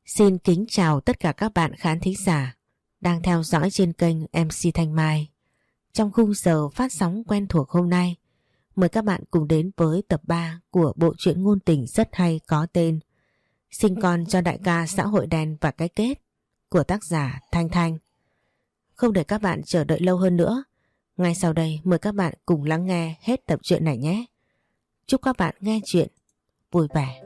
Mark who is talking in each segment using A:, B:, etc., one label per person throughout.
A: Xin kính chào tất cả các bạn khán thính giả đang theo dõi trên kênh MC Thanh Mai. Trong khung giờ phát sóng quen thuộc hôm nay, mời các bạn cùng đến với tập 3 của bộ truyện ngôn tình rất hay có tên Sinh con cho đại ca xã hội đen và cái kết của tác giả Thanh Thanh. Không để các bạn chờ đợi lâu hơn nữa, ngay sau đây mời các bạn cùng lắng nghe hết tập truyện này nhé. Chúc các bạn nghe chuyện vui vẻ.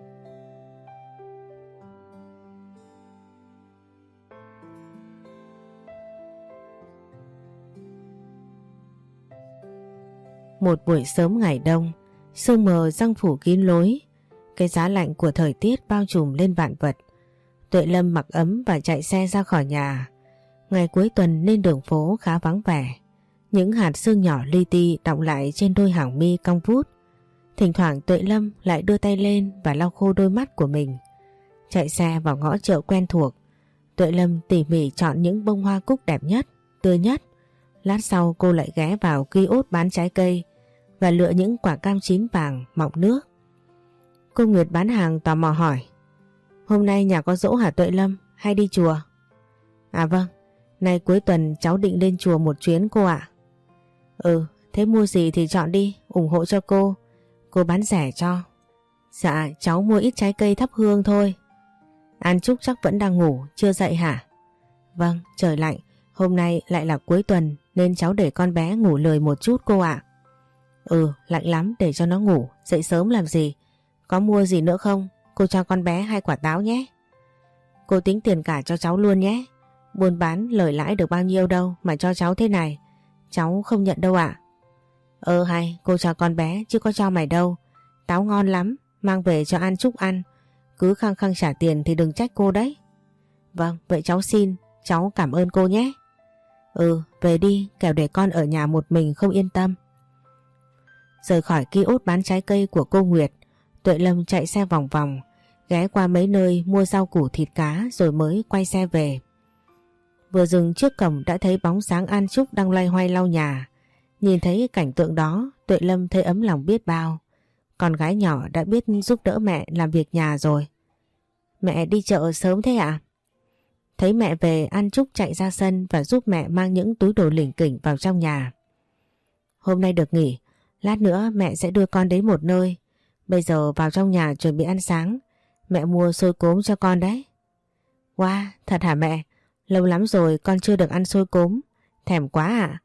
A: Một buổi sớm ngày đông, sương mờ giăng phủ kín lối, cái giá lạnh của thời tiết bao trùm lên vạn vật. Tuệ Lâm mặc ấm và chạy xe ra khỏi nhà. Ngày cuối tuần nên đường phố khá vắng vẻ. Những hạt sương nhỏ li ti đọng lại trên đôi hàng mi cong vút. Thỉnh thoảng Tuệ Lâm lại đưa tay lên và lau khô đôi mắt của mình. Chạy xe vào ngõ chợ quen thuộc, Tuệ Lâm tỉ mỉ chọn những bông hoa cúc đẹp nhất, tươi nhất. Lát sau cô lại ghé vào kiosk bán trái cây và lựa những quả cam chín vàng mọng nước. Cô Nguyệt bán hàng tò mò hỏi: "Hôm nay nhà có giỗ hả Tuệ Lâm, hay đi chùa?" "À vâng, nay cuối tuần cháu định lên chùa một chuyến cô ạ." Thế mua gì thì chọn đi, ủng hộ cho cô bán rẻ cho." "Dạ cháu mua ít trái cây thắp hương thôi." "An Trúc chắc vẫn đang ngủ, chưa dậy hả?" "Vâng, trời lạnh, hôm nay lại là cuối tuần nên cháu để con bé ngủ lười một chút cô ạ." Lạnh lắm, để cho nó ngủ, dậy sớm làm gì. Có mua gì nữa không? Cô cho con bé 2 quả táo nhé." "Cô tính tiền cả cho cháu luôn nhé. Buôn bán lời lãi được bao nhiêu đâu mà cho cháu thế này. Cháu không nhận đâu ạ." Hay, cô cho con bé chứ có cho mày đâu. Táo ngon lắm, mang về cho An Trúc ăn. Cứ khăng khăng trả tiền thì đừng trách cô đấy." "Vâng, vậy cháu xin, cháu cảm ơn cô nhé." Về đi, kẻo để con ở nhà một mình không yên tâm." Rời khỏi kiosk bán trái cây của cô Nguyệt, Tuệ Lâm chạy xe vòng vòng, ghé qua mấy nơi mua rau củ thịt cá rồi mới quay xe về. Vừa dừng trước cổng đã thấy bóng dáng An Trúc đang loay hoay lau nhà. Nhìn thấy cảnh tượng đó, Tuệ Lâm thấy ấm lòng biết bao. Con gái nhỏ đã biết giúp đỡ mẹ làm việc nhà rồi. "Mẹ đi chợ sớm thế ạ?" Thấy mẹ về, An Trúc chạy ra sân và giúp mẹ mang những túi đồ lỉnh kỉnh vào trong nhà. "Hôm nay được nghỉ, lát nữa mẹ sẽ đưa con đến một nơi. Bây giờ vào trong nhà chuẩn bị ăn sáng. Mẹ mua xôi cốm cho con đấy." "Wow, thật hả mẹ? Lâu lắm rồi con chưa được ăn xôi cốm. Thèm quá ạ."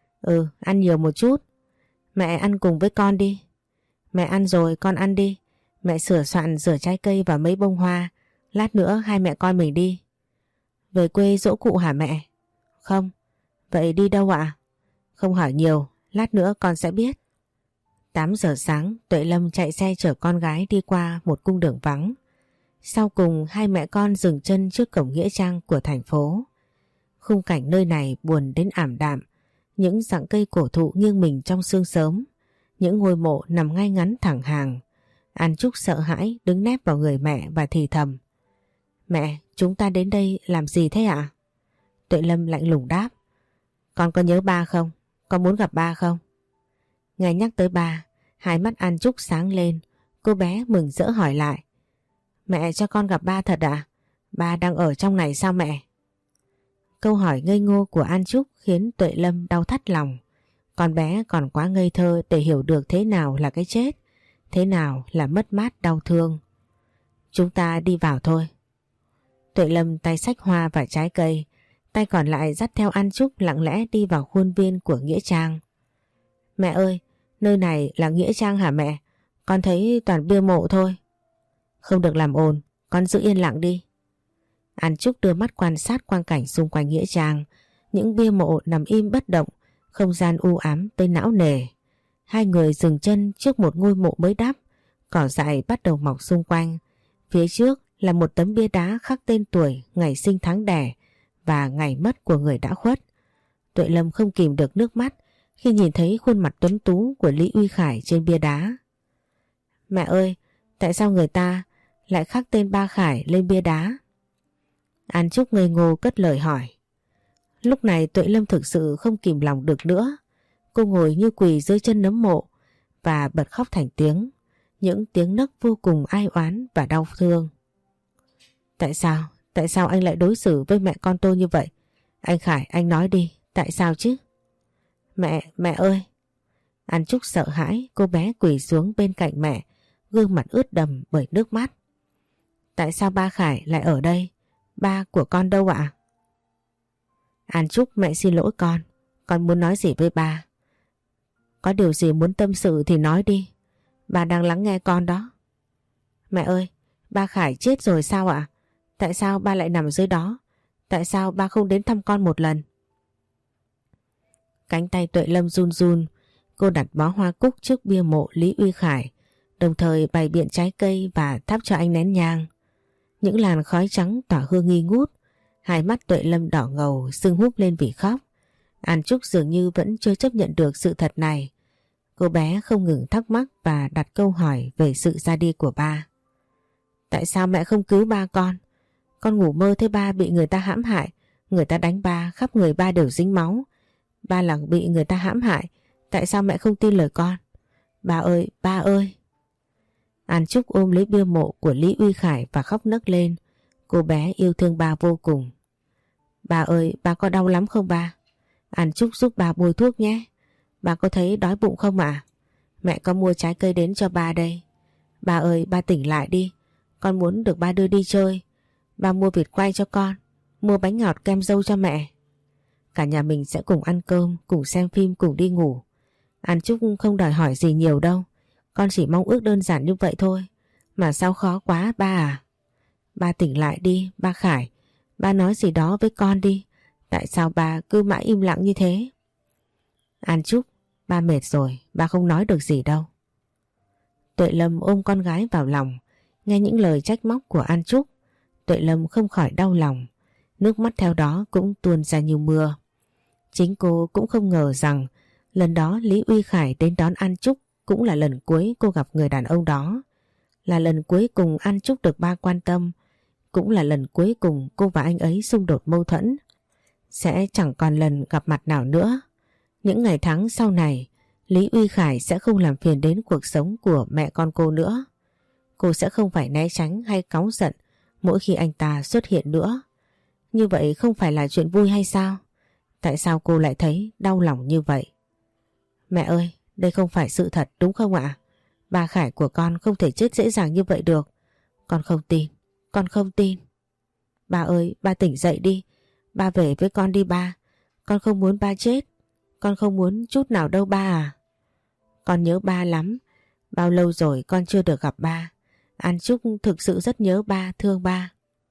A: Ăn nhiều một chút. "Mẹ ăn cùng với con đi." "Mẹ ăn rồi, con ăn đi. Mẹ sửa soạn rửa trái cây và mấy bông hoa. Lát nữa hai mẹ con mình đi." "Về quê giỗ cụ hả mẹ?" "Không." "Vậy đi đâu ạ?" "Không hỏi nhiều, lát nữa con sẽ biết." 8 giờ sáng, Tuệ Lâm chạy xe chở con gái đi qua một cung đường vắng. Sau cùng hai mẹ con dừng chân trước cổng nghĩa trang của thành phố. Khung cảnh nơi này buồn đến ảm đạm. Những rặng cây cổ thụ nghiêng mình trong sương sớm. Những ngôi mộ nằm ngay ngắn thẳng hàng. An Trúc sợ hãi đứng nép vào người mẹ và thì thầm: "Mẹ, chúng ta đến đây làm gì thế ạ?" Tuệ Lâm lạnh lùng đáp: "Con có nhớ ba không? Con muốn gặp ba không?" Nghe nhắc tới ba, hai mắt An Trúc sáng lên. Cô bé mừng rỡ hỏi lại: "Mẹ cho con gặp ba thật ạ? Ba đang ở trong này sao mẹ?" Câu hỏi ngây ngô của An Trúc khiến Tuệ Lâm đau thắt lòng. Con bé còn quá ngây thơ để hiểu được thế nào là cái chết, thế nào là mất mát đau thương. "Chúng ta đi vào thôi." Tuệ Lâm tay xách hoa và trái cây, tay còn lại dắt theo An Trúc lặng lẽ đi vào khuôn viên của nghĩa trang. "Mẹ ơi, nơi này là nghĩa trang hả mẹ? Con thấy toàn bia mộ thôi." "Không được làm ồn, con giữ yên lặng đi." An Trúc đưa mắt quan sát quang cảnh xung quanh nghĩa trang. Những bia mộ nằm im bất động, không gian u ám tới não nề. Hai người dừng chân trước một ngôi mộ mới đắp, cỏ dại bắt đầu mọc xung quanh. Phía trước là một tấm bia đá khắc tên tuổi, ngày sinh tháng đẻ và ngày mất của người đã khuất. Tuệ Lâm không kìm được nước mắt khi nhìn thấy khuôn mặt tuấn tú của Lý Uy Khải trên bia đá. "Mẹ ơi, tại sao người ta lại khắc tên ba Khải lên bia đá?" An Trúc ngây ngô cất lời hỏi. Lúc này Tuệ Lâm thực sự không kìm lòng được nữa. Cô ngồi như quỳ dưới chân nấm mộ và bật khóc thành tiếng. Những tiếng nấc vô cùng ai oán và đau thương. Tại sao? Tại sao anh lại đối xử với mẹ con tôi như vậy? Anh Khải, anh nói đi, tại sao chứ? Mẹ ơi! An Trúc sợ hãi, cô bé quỳ xuống bên cạnh mẹ, gương mặt ướt đầm bởi nước mắt. Tại sao ba Khải lại ở đây? Ba của con đâu ạ? An Trúc, mẹ xin lỗi con muốn nói gì với ba? Có điều gì muốn tâm sự thì nói đi, ba đang lắng nghe con đó. Mẹ ơi, ba Khải chết rồi sao ạ? Tại sao ba lại nằm dưới đó? Tại sao ba không đến thăm con một lần? Cánh tay Tuệ Lâm run run, cô đặt bó hoa cúc trước bia mộ Lý Uy Khải, đồng thời bày biện trái cây và thắp cho anh nén nhang. Những làn khói trắng tỏa hương nghi ngút, hai mắt Tuệ Lâm đỏ ngầu sưng húp lên vì khóc. An Trúc dường như vẫn chưa chấp nhận được sự thật này. Cô bé không ngừng thắc mắc và đặt câu hỏi về sự ra đi của ba. Tại sao mẹ không cứu ba con? Con ngủ mơ thấy ba bị người ta hãm hại, người ta đánh ba, khắp người ba đều dính máu. Ba là bị người ta hãm hại, tại sao mẹ không tin lời con? Ba ơi, ba ơi! An Trúc ôm lấy bia mộ của Lý Uy Khải và khóc nấc lên. Cô bé yêu thương ba vô cùng. Ba ơi, ba có đau lắm không ba? An Trúc giúp ba bôi thuốc nhé. Ba có thấy đói bụng không ạ? Mẹ có mua trái cây đến cho ba đây. Ba ơi, ba tỉnh lại đi. Con muốn được ba đưa đi chơi. Ba mua vịt quay cho con, mua bánh ngọt kem dâu cho mẹ. Cả nhà mình sẽ cùng ăn cơm, cùng xem phim, cùng đi ngủ. An Trúc không đòi hỏi gì nhiều đâu. Con chỉ mong ước đơn giản như vậy thôi. Mà sao khó quá ba à? Ba tỉnh lại đi, ba Khải. Ba nói gì đó với con đi. Tại sao ba cứ mãi im lặng như thế? An Trúc, ba mệt rồi, ba không nói được gì đâu. Tuệ Lâm ôm con gái vào lòng, nghe những lời trách móc của An Trúc. Tuệ Lâm không khỏi đau lòng, nước mắt theo đó cũng tuôn ra như mưa. Chính cô cũng không ngờ rằng lần đó Lý Uy Khải đến đón An Trúc cũng là lần cuối cô gặp người đàn ông đó. Là lần cuối cùng An Trúc được ba quan tâm, cũng là lần cuối cùng cô và anh ấy xung đột mâu thuẫn. Sẽ chẳng còn lần gặp mặt nào nữa. Những ngày tháng sau này, Lý Uy Khải sẽ không làm phiền đến cuộc sống của mẹ con cô nữa. Cô sẽ không phải né tránh hay cáu giận mỗi khi anh ta xuất hiện nữa. Như vậy không phải là chuyện vui hay sao? Tại sao cô lại thấy đau lòng như vậy? Mẹ ơi, đây không phải sự thật đúng không ạ? Ba Khải của con không thể chết dễ dàng như vậy được. Con không tin, con không tin. Ba ơi, ba tỉnh dậy đi. Ba về với con đi ba. Con không muốn ba chết. Con không muốn chút nào đâu ba à. Con nhớ ba lắm. Bao lâu rồi con chưa được gặp ba. An Trúc thực sự rất nhớ ba, thương ba.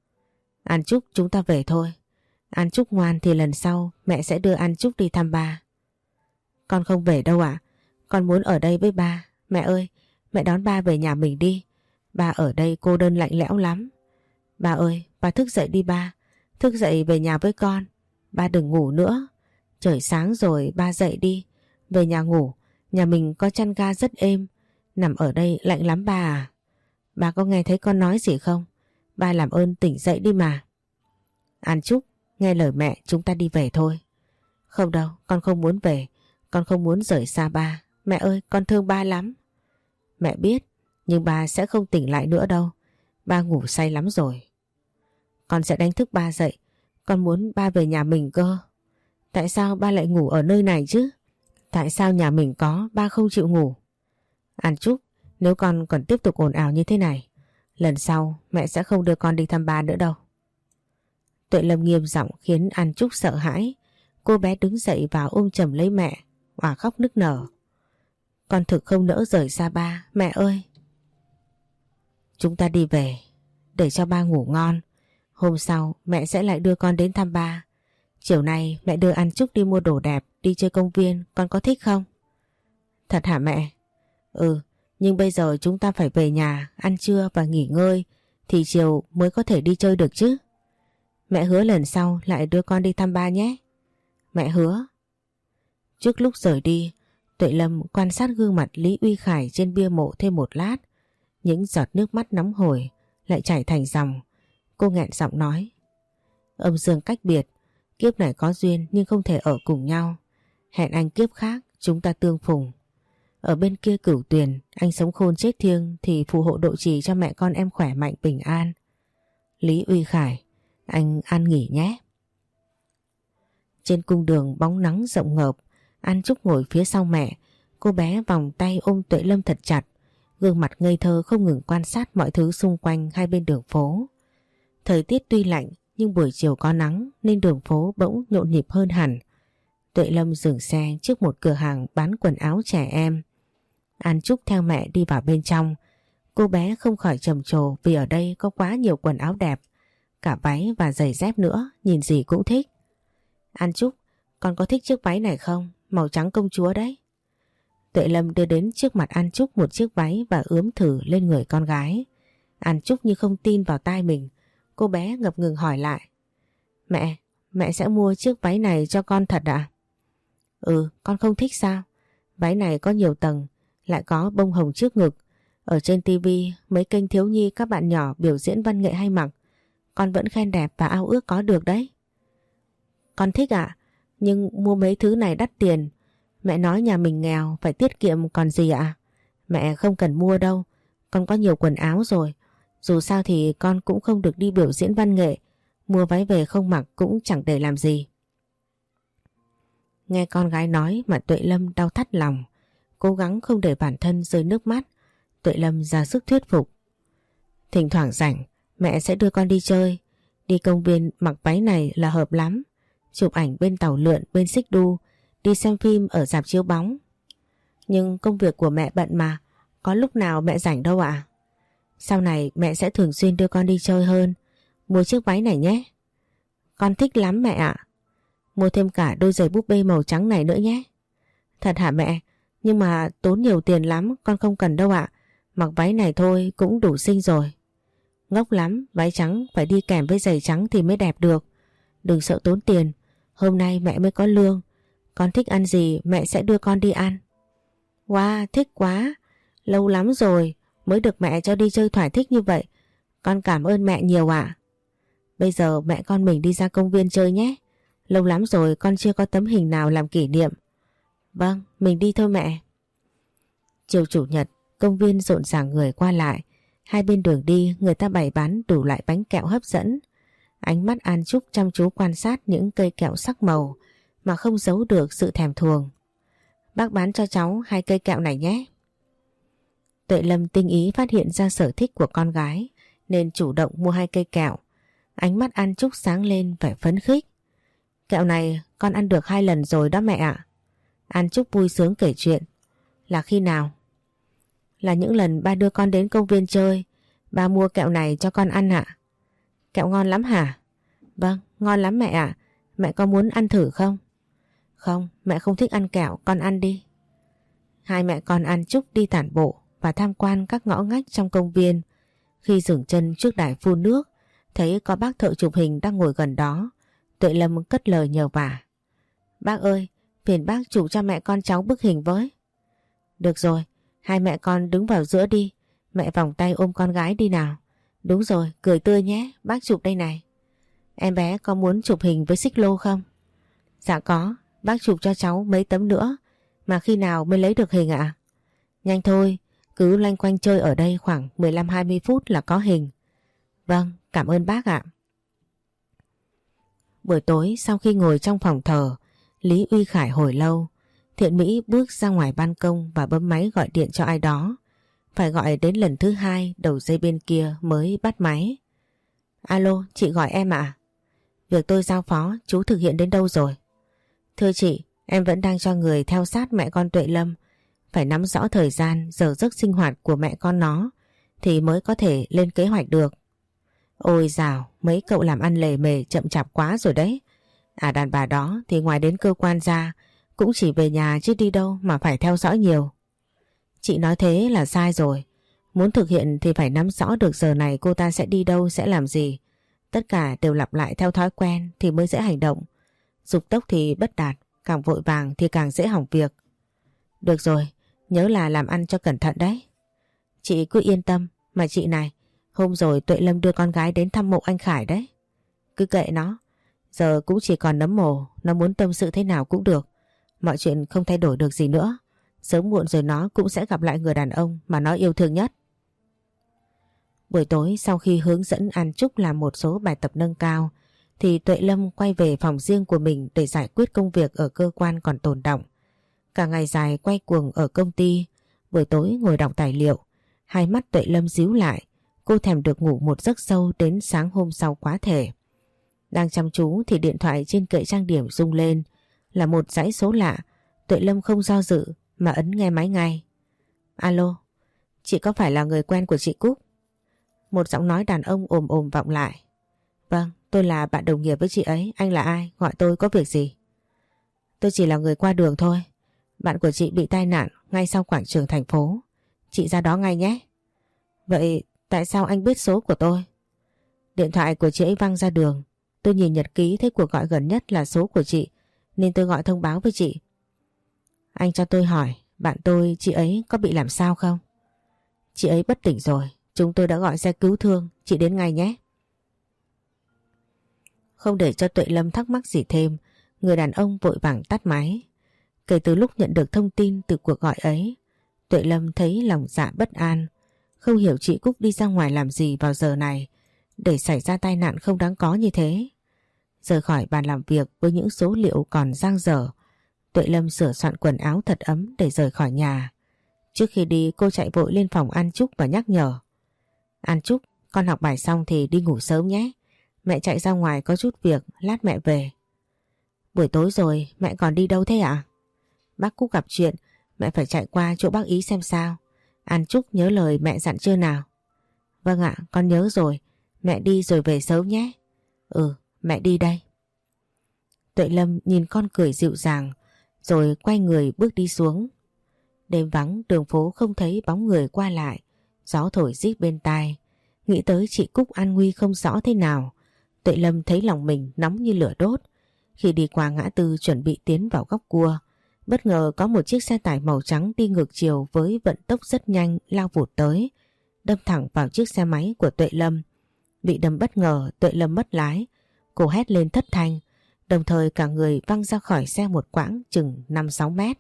A: An Trúc, chúng ta về thôi. An Trúc ngoan thì lần sau mẹ sẽ đưa An Trúc đi thăm ba. Con không về đâu ạ. Con muốn ở đây với ba. Mẹ ơi, mẹ đón ba về nhà mình đi. Ba ở đây cô đơn lạnh lẽo lắm. Ba ơi, ba thức dậy đi ba. Thức dậy về nhà với con. Ba đừng ngủ nữa. Trời sáng rồi, ba dậy đi. Về nhà ngủ. Nhà mình có chăn ga rất êm. Nằm ở đây lạnh lắm ba à. Ba có nghe thấy con nói gì không? Ba làm ơn tỉnh dậy đi mà. An Trúc, nghe lời mẹ, chúng ta đi về thôi. Không đâu, con không muốn về. Con không muốn rời xa ba. Mẹ ơi, con thương ba lắm. Mẹ biết, nhưng ba sẽ không tỉnh lại nữa đâu. Ba ngủ say lắm rồi. Con sẽ đánh thức ba dậy. Con muốn ba về nhà mình cơ. Tại sao ba lại ngủ ở nơi này chứ? Tại sao nhà mình có, ba không chịu ngủ? An Trúc, nếu con còn tiếp tục ồn ào như thế này, lần sau mẹ sẽ không đưa con đi thăm ba nữa đâu. Tuệ Lâm nghiêm giọng khiến An Trúc sợ hãi. Cô bé đứng dậy và ôm chầm lấy mẹ, òa khóc nức nở. Con thực không nỡ rời xa ba, mẹ ơi. Chúng ta đi về, để cho ba ngủ ngon. Hôm sau mẹ sẽ lại đưa con đến thăm ba. Chiều nay mẹ đưa An Trúc đi mua đồ đẹp, đi chơi công viên, con có thích không? Thật hả mẹ? Ừ, nhưng bây giờ chúng ta phải về nhà, ăn trưa và nghỉ ngơi, thì chiều mới có thể đi chơi được chứ. Mẹ hứa lần sau lại đưa con đi thăm ba nhé. Mẹ hứa. Trước lúc rời đi, Tuệ Lâm quan sát gương mặt Lý Uy Khải trên bia mộ thêm một lát. Những giọt nước mắt nóng hổi lại chảy thành dòng. Cô nghẹn giọng nói. Âm dương cách biệt, kiếp này có duyên nhưng không thể ở cùng nhau. Hẹn anh kiếp khác chúng ta tương phùng. Ở bên kia Cửu Tuyền, anh sống khôn chết thiêng thì phù hộ độ trì cho mẹ con em khỏe mạnh bình an. Lý Uy Khải, anh ăn nghỉ nhé. Trên cung đường bóng nắng rộng ngợp, An Trúc ngồi phía sau mẹ. Cô bé vòng tay ôm Tuệ Lâm thật chặt, gương mặt ngây thơ không ngừng quan sát mọi thứ xung quanh hai bên đường phố. Thời tiết tuy lạnh nhưng buổi chiều có nắng nên đường phố bỗng nhộn nhịp hơn hẳn. Tuệ Lâm dừng xe trước một cửa hàng bán quần áo trẻ em. An Trúc theo mẹ đi vào bên trong. Cô bé không khỏi trầm trồ vì ở đây có quá nhiều quần áo đẹp, cả váy và giày dép nữa, nhìn gì cũng thích. An Trúc, con có thích chiếc váy này không? Màu trắng công chúa đấy. Tuệ Lâm đưa đến trước mặt An Trúc một chiếc váy và ướm thử lên người con gái. An Trúc như không tin vào tai mình. Cô bé ngập ngừng hỏi lại. Mẹ sẽ mua chiếc váy này cho con thật ạ? Ừ, con không thích sao? Váy này có nhiều tầng, lại có bông hồng trước ngực. Ở trên tivi mấy kênh thiếu nhi các bạn nhỏ biểu diễn văn nghệ hay mặc. Con vẫn khen đẹp và ao ước có được đấy. Con thích ạ, nhưng mua mấy thứ này đắt tiền. Mẹ nói nhà mình nghèo phải tiết kiệm còn gì ạ? Mẹ không cần mua đâu, con có nhiều quần áo rồi. Dù sao thì con cũng không được đi biểu diễn văn nghệ. Mua váy về không mặc cũng chẳng để làm gì. Nghe con gái nói mà Tuệ Lâm đau thắt lòng. Cố gắng không để bản thân rơi nước mắt. Tuệ Lâm ra sức thuyết phục. Thỉnh thoảng rảnh mẹ sẽ đưa con đi chơi. Đi công viên mặc váy này là hợp lắm. Chụp ảnh bên tàu lượn, bên xích đu, đi xem phim ở rạp chiếu bóng. Nhưng công việc của mẹ bận mà, có lúc nào mẹ rảnh đâu ạ. Sau này mẹ sẽ thường xuyên đưa con đi chơi hơn. Mua chiếc váy này nhé. Con thích lắm mẹ ạ. Mua thêm cả đôi giày búp bê màu trắng này nữa nhé. Thật hả mẹ? Nhưng mà tốn nhiều tiền lắm, con không cần đâu ạ. Mặc váy này thôi cũng đủ xinh rồi. Ngốc lắm, váy trắng phải đi kèm với giày trắng thì mới đẹp được. Đừng sợ tốn tiền, hôm nay mẹ mới có lương. Con thích ăn gì mẹ sẽ đưa con đi ăn. Wow, thích quá. Lâu lắm rồi mới được mẹ cho đi chơi thỏa thích như vậy. Con cảm ơn mẹ nhiều ạ. Bây giờ mẹ con mình đi ra công viên chơi nhé. Lâu lắm rồi con chưa có tấm hình nào làm kỷ niệm. Vâng, mình đi thôi mẹ. Chiều chủ nhật, công viên rộn ràng người qua lại. Hai bên đường đi người ta bày bán đủ loại bánh kẹo hấp dẫn. Ánh mắt An Trúc chăm chú quan sát những cây kẹo sắc màu mà không giấu được sự thèm thuồng. Bác bán cho cháu 2 cây kẹo này nhé. Tuệ Lâm tinh ý phát hiện ra sở thích của con gái nên chủ động mua 2 cây kẹo. Ánh mắt An Trúc sáng lên vẻ phấn khích. Kẹo này con ăn được 2 lần rồi đó mẹ ạ. An Trúc vui sướng kể chuyện. Là khi nào? Là những lần ba đưa con đến công viên chơi. Ba mua kẹo này cho con ăn ạ. Kẹo ngon lắm hả? Vâng, ngon lắm mẹ ạ. Mẹ có muốn ăn thử không? Không, mẹ không thích ăn kẹo, con ăn đi. Hai mẹ con An Trúc đi tản bộ và tham quan các ngõ ngách trong công viên. Khi dừng chân trước đài phun nước, thấy có bác thợ chụp hình đang ngồi gần đó. Tuệ Lâm cất lời nhờ vả. Bác ơi, phiền bác chụp cho mẹ con cháu bức hình với. Được rồi, hai mẹ con đứng vào giữa đi. Mẹ vòng tay ôm con gái đi nào. Đúng rồi, cười tươi nhé, bác chụp đây này. Em bé có muốn chụp hình với xích lô không? Dạ có, bác chụp cho cháu mấy tấm nữa. Mà khi nào mới lấy được hình ạ? Nhanh thôi, cứ loanh quanh chơi ở đây khoảng 15-20 phút là có hình. Vâng, cảm ơn bác ạ. Buổi tối sau khi ngồi trong phòng thờ, Lý Uy Khải hồi lâu, Thiện Mỹ bước ra ngoài ban công và bấm máy gọi điện cho ai đó. Phải gọi đến lần thứ 2 đầu dây bên kia mới bắt máy. Alo, chị gọi em ạ. Việc tôi giao phó chú thực hiện đến đâu rồi? Thưa chị, em vẫn đang cho người theo sát mẹ con Tuệ Lâm. Phải nắm rõ thời gian, giờ giấc sinh hoạt của mẹ con nó thì mới có thể lên kế hoạch được. Ôi dào, mấy cậu làm ăn lề mề chậm chạp quá rồi đấy. À đàn bà đó thì ngoài đến cơ quan ra cũng chỉ về nhà chứ đi đâu mà phải theo dõi nhiều. Chị nói thế là sai rồi. Muốn thực hiện thì phải nắm rõ được giờ này cô ta sẽ đi đâu, sẽ làm gì. Tất cả đều lặp lại theo thói quen thì mới dễ hành động. Dục tốc thì bất đạt, càng vội vàng thì càng dễ hỏng việc. Được rồi, nhớ là làm ăn cho cẩn thận đấy. Chị cứ yên tâm, mà chị này, hôm rồi Tuệ Lâm đưa con gái đến thăm mộ anh Khải đấy. Cứ kệ nó, giờ cũng chỉ còn nấm mồ, nó muốn tâm sự thế nào cũng được. Mọi chuyện không thay đổi được gì nữa. Sớm muộn rồi nó cũng sẽ gặp lại người đàn ông mà nó yêu thương nhất. Buổi tối sau khi hướng dẫn An Trúc làm một số bài tập nâng cao thì Tuệ Lâm quay về phòng riêng của mình để giải quyết công việc ở cơ quan còn tồn đọng. Cả ngày dài quay cuồng ở công ty, buổi tối ngồi đọc tài liệu, hai mắt Tuệ Lâm díu lại, cô thèm được ngủ một giấc sâu đến sáng hôm sau quá thể. Đang chăm chú thì điện thoại trên kệ trang điểm rung lên, là một dãy số lạ. Tuệ Lâm không do dự mà ấn nghe máy ngay. Alo, chị có phải là người quen của chị Cúc? Một giọng nói đàn ông ồm ồm vọng lại. Vâng, tôi là bạn đồng nghiệp với chị ấy, anh là ai? Gọi tôi có việc gì? Tôi chỉ là người qua đường thôi. Bạn của chị bị tai nạn ngay sau quảng trường thành phố. Chị ra đó ngay nhé. Vậy tại sao anh biết số của tôi? Điện thoại của chị ấy văng ra đường. Tôi nhìn nhật ký thấy cuộc gọi gần nhất là số của chị, nên tôi gọi thông báo với chị. Anh cho tôi hỏi, bạn tôi chị ấy có bị làm sao không? Chị ấy bất tỉnh rồi, chúng tôi đã gọi xe cứu thương, chị đến ngay nhé. Không để cho Tuệ Lâm thắc mắc gì thêm, người đàn ông vội vàng tắt máy. Kể từ lúc nhận được thông tin từ cuộc gọi ấy, Tuệ Lâm thấy lòng dạ bất an. Không hiểu chị Cúc đi ra ngoài làm gì vào giờ này để xảy ra tai nạn không đáng có như thế. Rời khỏi bàn làm việc với những số liệu còn dang dở, Tuệ Lâm sửa soạn quần áo thật ấm để rời khỏi nhà. Trước khi đi cô chạy vội lên phòng An Trúc và nhắc nhở. An Trúc, con học bài xong thì đi ngủ sớm nhé. Mẹ chạy ra ngoài có chút việc, lát mẹ về. Buổi tối rồi, mẹ còn đi đâu thế ạ? Bác Cúc gặp chuyện, mẹ phải chạy qua chỗ bác Ý xem sao. An Trúc nhớ lời mẹ dặn chưa nào? Vâng ạ, con nhớ rồi. Mẹ đi rồi về sớm nhé. Ừ, mẹ đi đây. Tuệ Lâm nhìn con cười dịu dàng, rồi quay người bước đi xuống. Đêm vắng, đường phố không thấy bóng người qua lại, gió thổi rít bên tai. Nghĩ tới chị Cúc an nguy không rõ thế nào, Tuệ Lâm thấy lòng mình nóng như lửa đốt. Khi đi qua ngã tư chuẩn bị tiến vào góc cua, bất ngờ có một chiếc xe tải màu trắng đi ngược chiều với vận tốc rất nhanh lao vụt tới, đâm thẳng vào chiếc xe máy của Tuệ Lâm. Bị đâm bất ngờ, Tuệ Lâm mất lái, cô hét lên thất thanh, đồng thời cả người văng ra khỏi xe một quãng chừng 5-6 mét.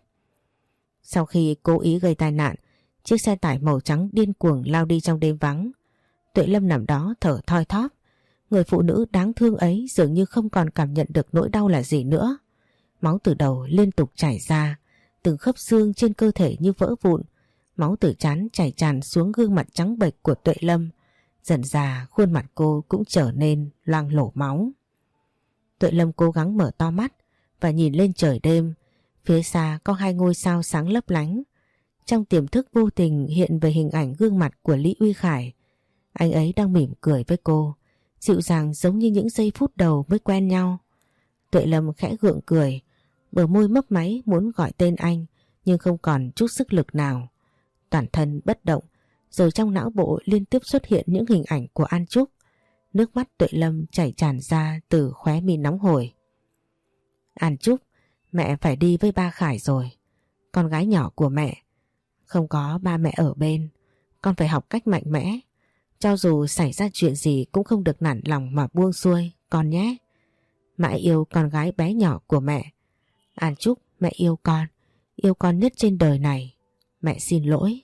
A: Sau khi cố ý gây tai nạn, chiếc xe tải màu trắng điên cuồng lao đi trong đêm vắng. Tuệ Lâm nằm đó thở thoi thóp. Người phụ nữ đáng thương ấy dường như không còn cảm nhận được nỗi đau là gì nữa. Máu từ đầu liên tục chảy ra, từng khớp xương trên cơ thể như vỡ vụn. Máu từ trán chảy tràn xuống gương mặt trắng bệch của Tuệ Lâm. Dần dà khuôn mặt cô cũng trở nên loang lổ máu. Tuệ Lâm cố gắng mở to mắt và nhìn lên trời đêm. Phía xa có hai ngôi sao sáng lấp lánh. Trong tiềm thức vô tình hiện về hình ảnh gương mặt của Lý Uy Khải. Anh ấy đang mỉm cười với cô, dịu dàng giống như những giây phút đầu mới quen nhau. Tuệ Lâm khẽ gượng cười, bờ môi mấp máy muốn gọi tên anh nhưng không còn chút sức lực nào. Toàn thân bất động, rồi trong não bộ liên tiếp xuất hiện những hình ảnh của An Trúc. Nước mắt Tuệ Lâm chảy tràn ra từ khóe mi nóng hổi. An Trúc, mẹ phải đi với ba Khải rồi. Con gái nhỏ của mẹ. Không có ba mẹ ở bên, con phải học cách mạnh mẽ. Cho dù xảy ra chuyện gì cũng không được nản lòng mà buông xuôi, con nhé. Mãi yêu con gái bé nhỏ của mẹ. An Trúc, mẹ yêu con nhất trên đời này. Mẹ xin lỗi.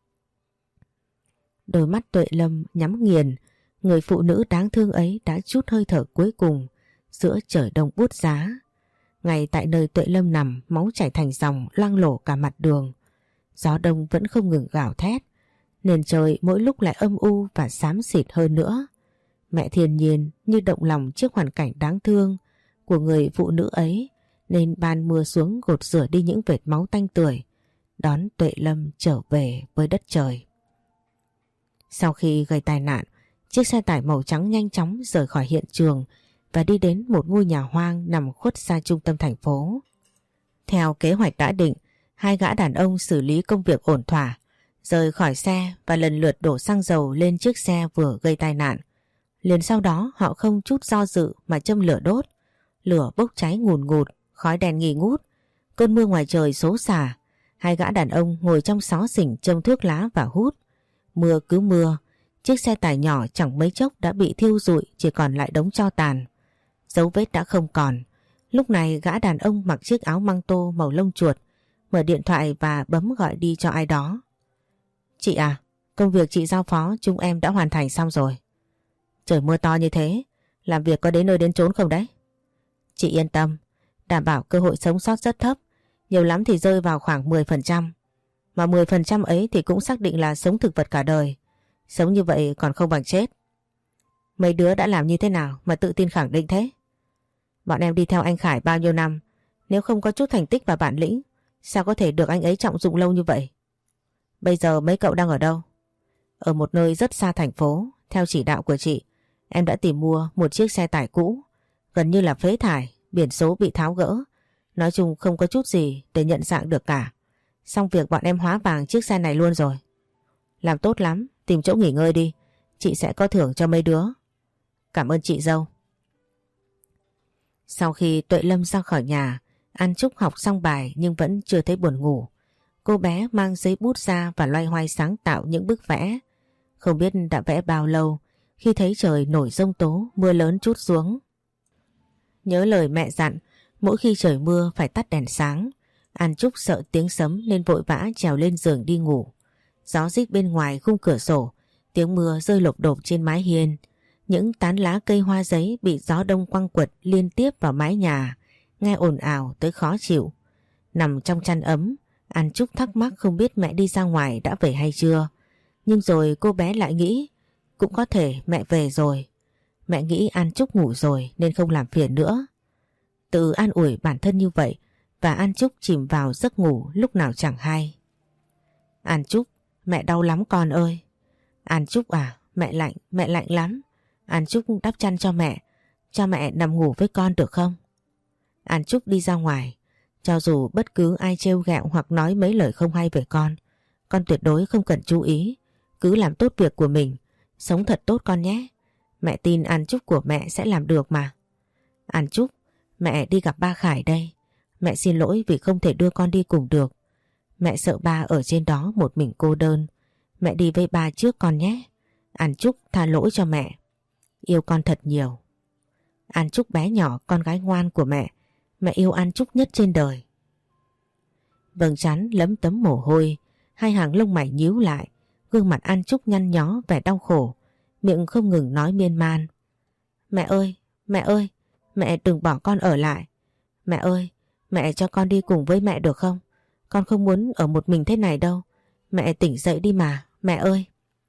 A: Đôi mắt Tuệ Lâm nhắm nghiền, người phụ nữ đáng thương ấy đã trút hơi thở cuối cùng giữa trời đông buốt giá. Ngay tại nơi Tuệ Lâm nằm, máu chảy thành dòng loang lổ cả mặt đường. Gió đông vẫn không ngừng gào thét, nền trời mỗi lúc lại âm u và xám xịt hơn nữa. Mẹ thiên nhiên như động lòng trước hoàn cảnh đáng thương của người phụ nữ ấy, nên ban mưa xuống gột rửa đi những vệt máu tanh tưởi, đón Tuệ Lâm trở về với đất trời. Sau khi gây tai nạn, chiếc xe tải màu trắng nhanh chóng rời khỏi hiện trường và đi đến một ngôi nhà hoang nằm khuất xa trung tâm thành phố. Theo kế hoạch đã định, hai gã đàn ông xử lý công việc ổn thỏa, rời khỏi xe và lần lượt đổ xăng dầu lên chiếc xe vừa gây tai nạn. Liền sau đó họ không chút do dự mà châm lửa đốt. Lửa bốc cháy ngùn ngụt, khói đen nghi ngút. Cơn mưa ngoài trời xối xả. Hai gã đàn ông ngồi trong xó xỉnh châm thuốc lá và hút. Mưa cứ mưa, chiếc xe tải nhỏ chẳng mấy chốc đã bị thiêu rụi, chỉ còn lại đống tro tàn. Dấu vết đã không còn. Lúc này gã đàn ông mặc chiếc áo măng tô màu lông chuột, mở điện thoại và bấm gọi đi cho ai đó. Chị à, Công việc chị giao phó chúng em đã hoàn thành xong rồi. Trời mưa to như thế, làm việc có đến nơi đến chốn không đấy? Chị yên tâm, đảm bảo cơ hội sống sót rất thấp, nhiều lắm thì rơi vào khoảng 10%. Mà 10% ấy thì cũng xác định là sống thực vật cả đời. Sống như vậy còn không bằng chết. Mấy đứa đã làm như thế nào mà tự tin khẳng định thế? Bọn em đi theo anh Khải bao nhiêu năm, nếu không có chút thành tích và bản lĩnh, sao có thể được anh ấy trọng dụng lâu như vậy? Bây giờ mấy cậu đang ở đâu? Ở một nơi rất xa thành phố. Theo chỉ đạo của chị, em đã tìm mua một chiếc xe tải cũ, gần như là phế thải, biển số bị tháo gỡ. Nói chung không có chút gì để nhận dạng được cả. Xong việc bọn em hóa vàng chiếc xe này luôn rồi. Làm tốt lắm, tìm chỗ nghỉ ngơi đi, chị sẽ có thưởng cho mấy đứa. Cảm ơn chị dâu. Sau khi Tuệ Lâm ra khỏi nhà, An Trúc học xong bài nhưng vẫn chưa thấy buồn ngủ. Cô bé mang giấy bút ra và loay hoay sáng tạo những bức vẽ. Không biết đã vẽ bao lâu khi thấy trời nổi giông tố, mưa lớn trút xuống. Nhớ lời mẹ dặn, mỗi khi trời mưa phải tắt đèn sáng. An Trúc sợ tiếng sấm nên vội vã trèo lên giường đi ngủ. Gió rít bên ngoài khung cửa sổ, tiếng mưa rơi lộp độp trên mái hiên. Những tán lá cây hoa giấy bị gió đông quăng quật liên tiếp vào mái nhà, nghe ồn ào tới khó chịu. Nằm trong chăn ấm, An Trúc thắc mắc không biết mẹ đi ra ngoài đã về hay chưa. Nhưng rồi cô bé lại nghĩ, cũng có thể mẹ về rồi. Mẹ nghĩ An Trúc ngủ rồi nên không làm phiền nữa. Tự an ủi bản thân như vậy và An Trúc chìm vào giấc ngủ lúc nào chẳng hay. An Trúc, mẹ đau lắm con ơi. An Trúc à, mẹ lạnh lắm. An Trúc đắp chăn cho mẹ nằm ngủ với con được không? An Trúc đi ra ngoài, cho dù bất cứ ai trêu ghẹo hoặc nói mấy lời không hay về con tuyệt đối không cần chú ý, cứ làm tốt việc của mình, sống thật tốt con nhé. Mẹ tin An Trúc của mẹ sẽ làm được mà. An Trúc, mẹ đi gặp ba Khải đây. Mẹ xin lỗi vì không thể đưa con đi cùng được. Mẹ sợ ba ở trên đó một mình cô đơn. Mẹ đi với ba trước con nhé. An Trúc tha lỗi cho mẹ. Yêu con thật nhiều. An Trúc bé nhỏ, con gái ngoan của mẹ. Mẹ yêu An Trúc nhất trên đời. Vầng trán lấm tấm mồ hôi, hai hàng lông mày nhíu lại, gương mặt An Trúc nhăn nhó vẻ đau khổ, miệng không ngừng nói miên man. Mẹ ơi, mẹ đừng bỏ con ở lại. Mẹ ơi, mẹ cho con đi cùng với mẹ được không? Con không muốn ở một mình thế này đâu. Mẹ tỉnh dậy đi mà, mẹ ơi.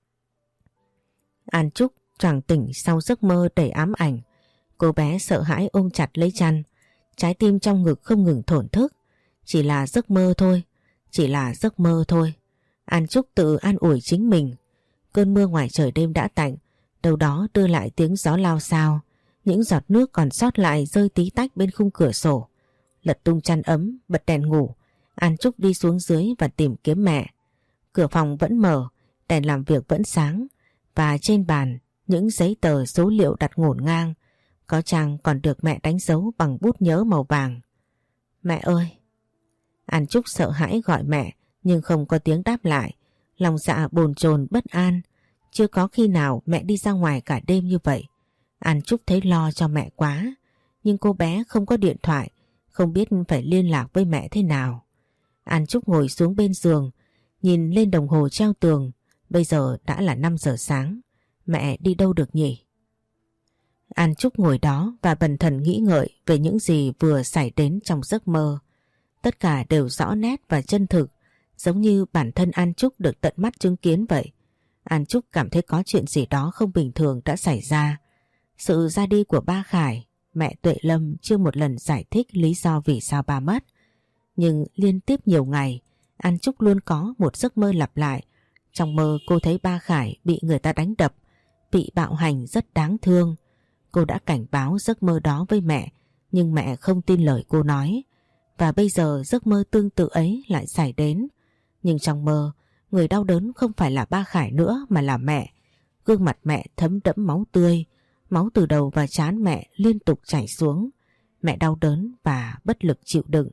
A: An Trúc choàng tỉnh sau giấc mơ đầy ám ảnh. Cô bé sợ hãi ôm chặt lấy chăn, trái tim trong ngực không ngừng thổn thức. Chỉ là giấc mơ thôi, chỉ là giấc mơ thôi. An Trúc tự an ủi chính mình. Cơn mưa ngoài trời đêm đã tạnh, đâu đó đưa lại tiếng gió lao xao. Những giọt nước còn sót lại rơi tí tách bên khung cửa sổ. Lật tung chăn ấm, bật đèn ngủ, An Trúc đi xuống dưới và tìm kiếm mẹ. Cửa phòng vẫn mở, đèn làm việc vẫn sáng, và trên bàn những giấy tờ số liệu đặt ngổn ngang. Có trang còn được mẹ đánh dấu bằng bút nhớ màu vàng. Mẹ ơi! An Trúc sợ hãi gọi mẹ nhưng không có tiếng đáp lại. Lòng dạ bồn chồn bất an. Chưa có khi nào mẹ đi ra ngoài cả đêm như vậy. An Trúc thấy lo cho mẹ quá. Nhưng cô bé không có điện thoại, không biết phải liên lạc với mẹ thế nào. An Trúc ngồi xuống bên giường, nhìn lên đồng hồ treo tường. Bây giờ đã là 5 giờ sáng. Mẹ đi đâu được nhỉ? An Trúc ngồi đó và bần thần nghĩ ngợi về những gì vừa xảy đến trong giấc mơ. Tất cả đều rõ nét và chân thực, giống như bản thân An Trúc được tận mắt chứng kiến vậy. An Trúc cảm thấy có chuyện gì đó không bình thường đã xảy ra. Sự ra đi của ba Khải, mẹ Tuệ Lâm chưa một lần giải thích lý do vì sao ba mất. Nhưng liên tiếp nhiều ngày, An Trúc luôn có một giấc mơ lặp lại. Trong mơ cô thấy ba Khải bị người ta đánh đập, bị bạo hành rất đáng thương. Cô đã cảnh báo giấc mơ đó với mẹ, nhưng mẹ không tin lời cô nói. Và bây giờ giấc mơ tương tự ấy lại xảy đến. Nhưng trong mơ, người đau đớn không phải là ba Khải nữa mà là mẹ. Gương mặt mẹ thấm đẫm máu tươi, máu từ đầu và trán mẹ liên tục chảy xuống. Mẹ đau đớn và bất lực chịu đựng.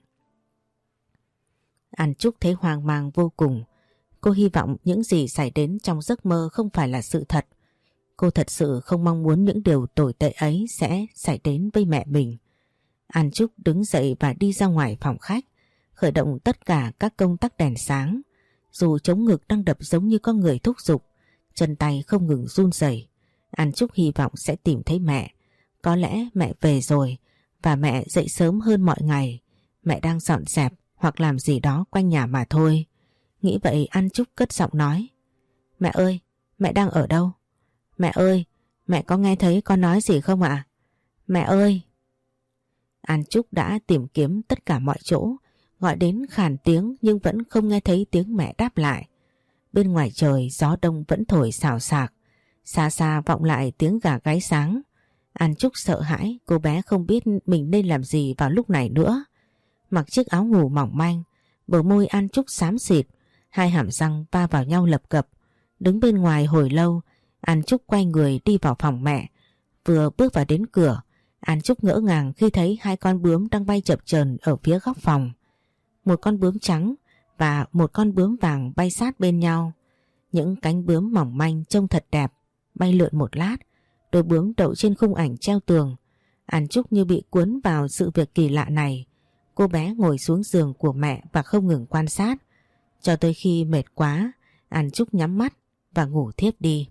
A: An Trúc thấy hoang mang vô cùng. Cô hy vọng những gì xảy đến trong giấc mơ không phải là sự thật. Cô thật sự không mong muốn những điều tồi tệ ấy sẽ xảy đến với mẹ mình. An Trúc đứng dậy và đi ra ngoài phòng khách, khởi động tất cả các công tắc đèn sáng. Dù chống ngực đang đập giống như có người thúc giục, chân tay không ngừng run rẩy. An Trúc hy vọng sẽ tìm thấy mẹ. Có lẽ mẹ về rồi và mẹ dậy sớm hơn mọi ngày. Mẹ đang dọn dẹp hoặc làm gì đó quanh nhà mà thôi. Nghĩ vậy An Trúc cất giọng nói: Mẹ ơi, mẹ đang ở đâu? Mẹ ơi, mẹ có nghe thấy con nói gì không ạ? Mẹ ơi! An Trúc đã tìm kiếm tất cả mọi chỗ, gọi đến khàn tiếng nhưng vẫn không nghe thấy tiếng mẹ đáp lại. Bên ngoài trời gió đông vẫn thổi xào xạc, xa xa vọng lại tiếng gà gáy sáng. An Trúc sợ hãi, cô bé không biết mình nên làm gì vào lúc này nữa. Mặc chiếc áo ngủ mỏng manh, bờ môi An Trúc xám xịt, hai hàm răng va vào nhau lập cập. Đứng bên ngoài hồi lâu, An Trúc quay người đi vào phòng mẹ. Vừa bước vào đến cửa, An Trúc ngỡ ngàng khi thấy hai con bướm đang bay chập chờn ở phía góc phòng. Một con bướm trắng và một con bướm vàng bay sát bên nhau. Những cánh bướm mỏng manh trông thật đẹp, bay lượn một lát, đôi bướm đậu trên khung ảnh treo tường. An Trúc như bị cuốn vào sự việc kỳ lạ này. Cô bé ngồi xuống giường của mẹ và không ngừng quan sát. Cho tới khi mệt quá, An Trúc nhắm mắt và ngủ thiếp đi.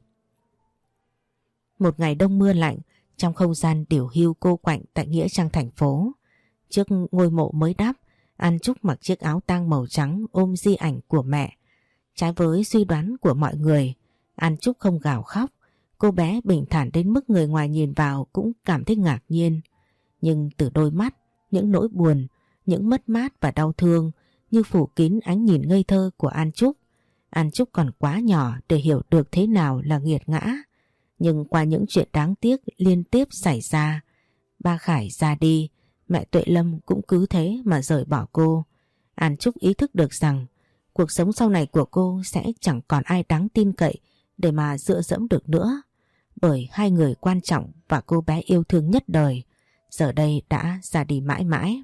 A: Một ngày đông mưa lạnh, trong không gian điều hưu cô quạnh tại nghĩa trang thành phố. Trước ngôi mộ mới đắp, An Trúc mặc chiếc áo tang màu trắng ôm di ảnh của mẹ. Trái với suy đoán của mọi người, An Trúc không gào khóc. Cô bé bình thản đến mức người ngoài nhìn vào cũng cảm thấy ngạc nhiên. Nhưng từ đôi mắt, những nỗi buồn, những mất mát và đau thương như phủ kín ánh nhìn ngây thơ của An Trúc. An Trúc còn quá nhỏ để hiểu được thế nào là nghiệt ngã. Nhưng qua những chuyện đáng tiếc liên tiếp xảy ra, ba Khải ra đi, mẹ Tuệ Lâm cũng cứ thế mà rời bỏ cô. An Trúc ý thức được rằng cuộc sống sau này của cô sẽ chẳng còn ai đáng tin cậy để mà dựa dẫm được nữa. Bởi hai người quan trọng và cô bé yêu thương nhất đời giờ đây đã ra đi mãi mãi.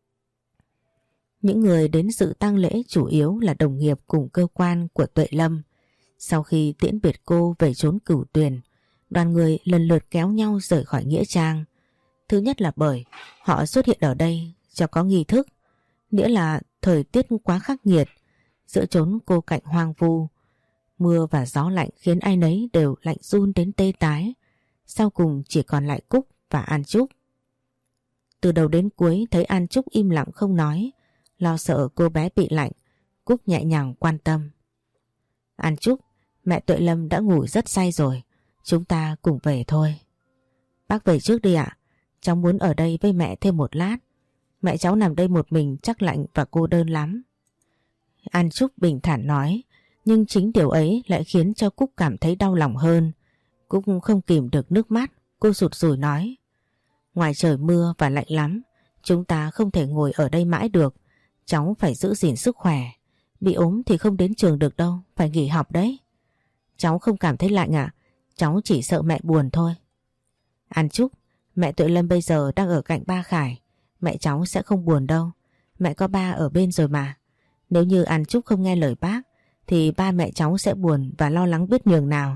A: Những người đến dự tang lễ chủ yếu là đồng nghiệp cùng cơ quan của Tuệ Lâm. Sau khi tiễn biệt cô về chốn Cửu Tuyền, đoàn người lần lượt kéo nhau rời khỏi nghĩa trang. Thứ nhất là bởi họ xuất hiện ở đây cho có nghi thức, nghĩa là thời tiết quá khắc nghiệt, giữa chốn cô cạnh hoang vu. Mưa và gió lạnh khiến ai nấy đều lạnh run đến tê tái. Sau cùng chỉ còn lại Cúc và An Trúc. Từ đầu đến cuối thấy An Trúc im lặng không nói, lo sợ cô bé bị lạnh, Cúc nhẹ nhàng quan tâm: An Trúc, mẹ Tuệ Lâm đã ngủ rất say rồi, chúng ta cùng về thôi. Bác về trước đi ạ, cháu muốn ở đây với mẹ thêm một lát. Mẹ cháu nằm đây một mình chắc lạnh và cô đơn lắm. An Trúc bình thản nói, nhưng chính điều ấy lại khiến cho Cúc cảm thấy đau lòng hơn. Cúc không kìm được nước mắt, cô rụt rủi nói: Ngoài trời mưa và lạnh lắm, chúng ta không thể ngồi ở đây mãi được. Cháu phải giữ gìn sức khỏe, bị ốm thì không đến trường được đâu, phải nghỉ học đấy. Cháu không cảm thấy lạnh ạ, cháu chỉ sợ mẹ buồn thôi. An Trúc, mẹ Tuệ Lâm bây giờ đang ở cạnh ba Khải, mẹ cháu sẽ không buồn đâu, mẹ có ba ở bên rồi mà. Nếu như An Trúc không nghe lời bác thì ba mẹ cháu sẽ buồn và lo lắng biết nhường nào.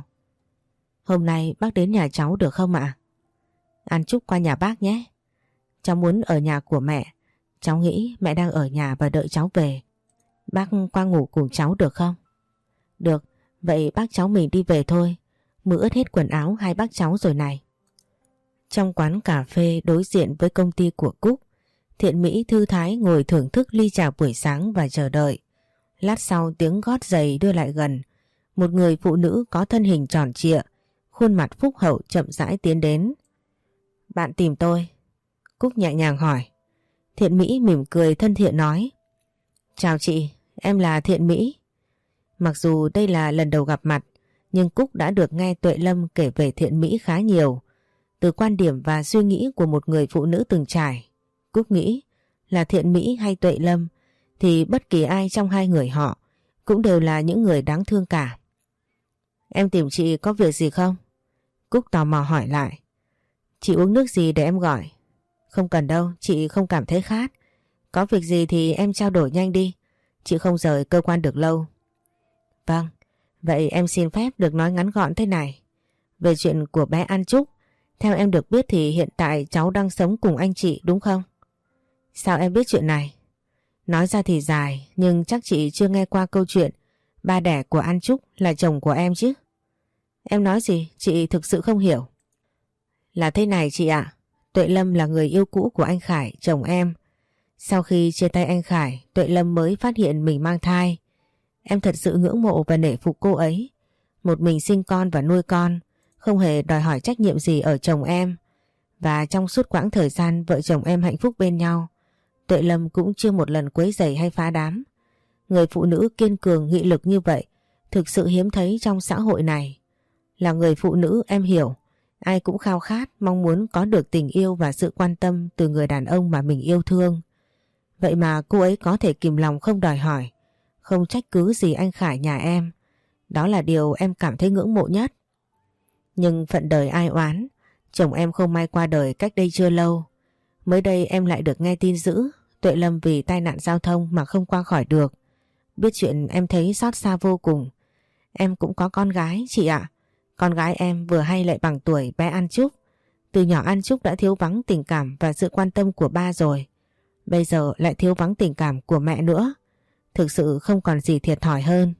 A: Hôm nay bác đến nhà cháu được không ạ? An Trúc qua nhà bác nhé. Cháu muốn ở nhà của mẹ, cháu nghĩ mẹ đang ở nhà và đợi cháu về. Bác qua ngủ cùng cháu được không? Được, vậy bác cháu mình đi về thôi, mưa ướt hết quần áo hai bác cháu rồi này. Trong quán cà phê đối diện với công ty của Cúc, Thiện Mỹ thư thái ngồi thưởng thức ly trà buổi sáng và chờ đợi. Lát sau tiếng gót giày đưa lại gần, một người phụ nữ có thân hình tròn trịa, khuôn mặt phúc hậu chậm rãi tiến đến. Bạn tìm tôi? Cúc nhẹ nhàng hỏi. Thiện Mỹ mỉm cười thân thiện nói: Chào chị, em là Thiện Mỹ. Mặc dù đây là lần đầu gặp mặt, nhưng Cúc đã được nghe Tuệ Lâm kể về Thiện Mỹ khá nhiều. Từ quan điểm và suy nghĩ của một người phụ nữ từng trải, Cúc nghĩ là Thiện Mỹ hay Tuệ Lâm thì bất kỳ ai trong hai người họ cũng đều là những người đáng thương cả. Em tìm chị có việc gì không? Cúc tò mò hỏi lại. Chị uống nước gì để em gọi? Không cần đâu, chị không cảm thấy khát. Có việc gì thì em trao đổi nhanh đi, chị không rời cơ quan được lâu. Vâng, vậy em xin phép được nói ngắn gọn thế này. Về chuyện của bé An Trúc, theo em được biết thì hiện tại cháu đang sống cùng anh chị đúng không? Sao em biết chuyện này? Nói ra thì dài, nhưng chắc chị chưa nghe qua câu chuyện Ba đẻ của An Trúc là chồng của em chứ. Em nói gì? Chị thực sự không hiểu. Là thế này chị ạ. Tuệ Lâm là người yêu cũ của anh Khải, chồng em. Sau khi chia tay anh Khải, Tuệ Lâm mới phát hiện mình mang thai. Em thật sự ngưỡng mộ và nể phục cô ấy. Một mình sinh con và nuôi con, không hề đòi hỏi trách nhiệm gì ở chồng em. Và trong suốt quãng thời gian vợ chồng em hạnh phúc bên nhau, Tuệ Lâm cũng chưa một lần quấy rầy hay phá đám. Người phụ nữ kiên cường nghị lực như vậy thực sự hiếm thấy trong xã hội này. Là người phụ nữ em hiểu, ai cũng khao khát mong muốn có được tình yêu và sự quan tâm từ người đàn ông mà mình yêu thương. Vậy mà cô ấy có thể kìm lòng không đòi hỏi, không trách cứ gì anh Khải nhà em. Đó là điều em cảm thấy ngưỡng mộ nhất. Nhưng phận đời ai oán, chồng em không may qua đời cách đây chưa lâu. Mới đây em lại được nghe tin dữ Tuệ Lâm vì tai nạn giao thông mà không qua khỏi được. Biết chuyện em thấy xót xa vô cùng. Em cũng có con gái chị ạ. Con gái em vừa hay lại bằng tuổi bé An Trúc. Từ nhỏ An Trúc đã thiếu vắng tình cảm và sự quan tâm của ba rồi. Bây giờ lại thiếu vắng tình cảm của mẹ nữa. Thực sự không còn gì thiệt thòi hơn.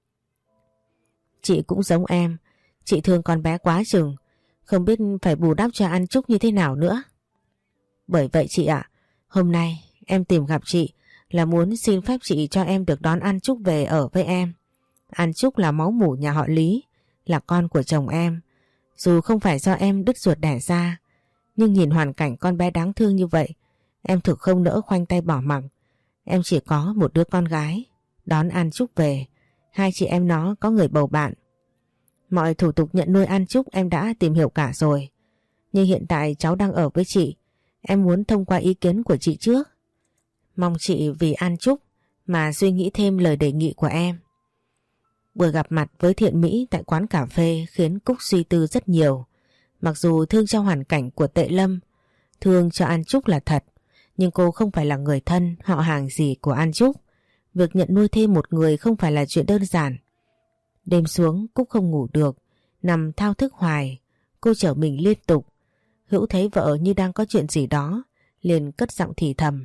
A: Chị cũng giống em. Chị thương con bé quá chừng. Không biết phải bù đắp cho An Trúc như thế nào nữa. Bởi vậy chị ạ, hôm nay em tìm gặp chị là muốn xin phép chị cho em được đón An Trúc về ở với em. An Trúc là máu mủ nhà họ Lý, là con của chồng em. Dù không phải do em đứt ruột đẻ ra, nhưng nhìn hoàn cảnh con bé đáng thương như vậy, em thực không nỡ khoanh tay bỏ mặc. Em chỉ có một đứa con gái, đón An Trúc về, hai chị em nó có người bầu bạn. Mọi thủ tục nhận nuôi An Trúc em đã tìm hiểu cả rồi. Nhưng hiện tại cháu đang ở với chị, em muốn thông qua ý kiến của chị trước. Mong chị vì An Trúc mà suy nghĩ thêm lời đề nghị của em. Buổi gặp mặt với Thiện Mỹ tại quán cà phê khiến Cúc suy tư rất nhiều. Mặc dù thương cho hoàn cảnh của Tệ Lâm, thương cho An Trúc là thật, nhưng cô không phải là người thân, họ hàng gì của An Trúc. Việc nhận nuôi thêm một người không phải là chuyện đơn giản. Đêm xuống Cúc không ngủ được, nằm thao thức hoài, cô trở mình liên tục. Hữu thấy vợ như đang có chuyện gì đó, liền cất giọng thì thầm.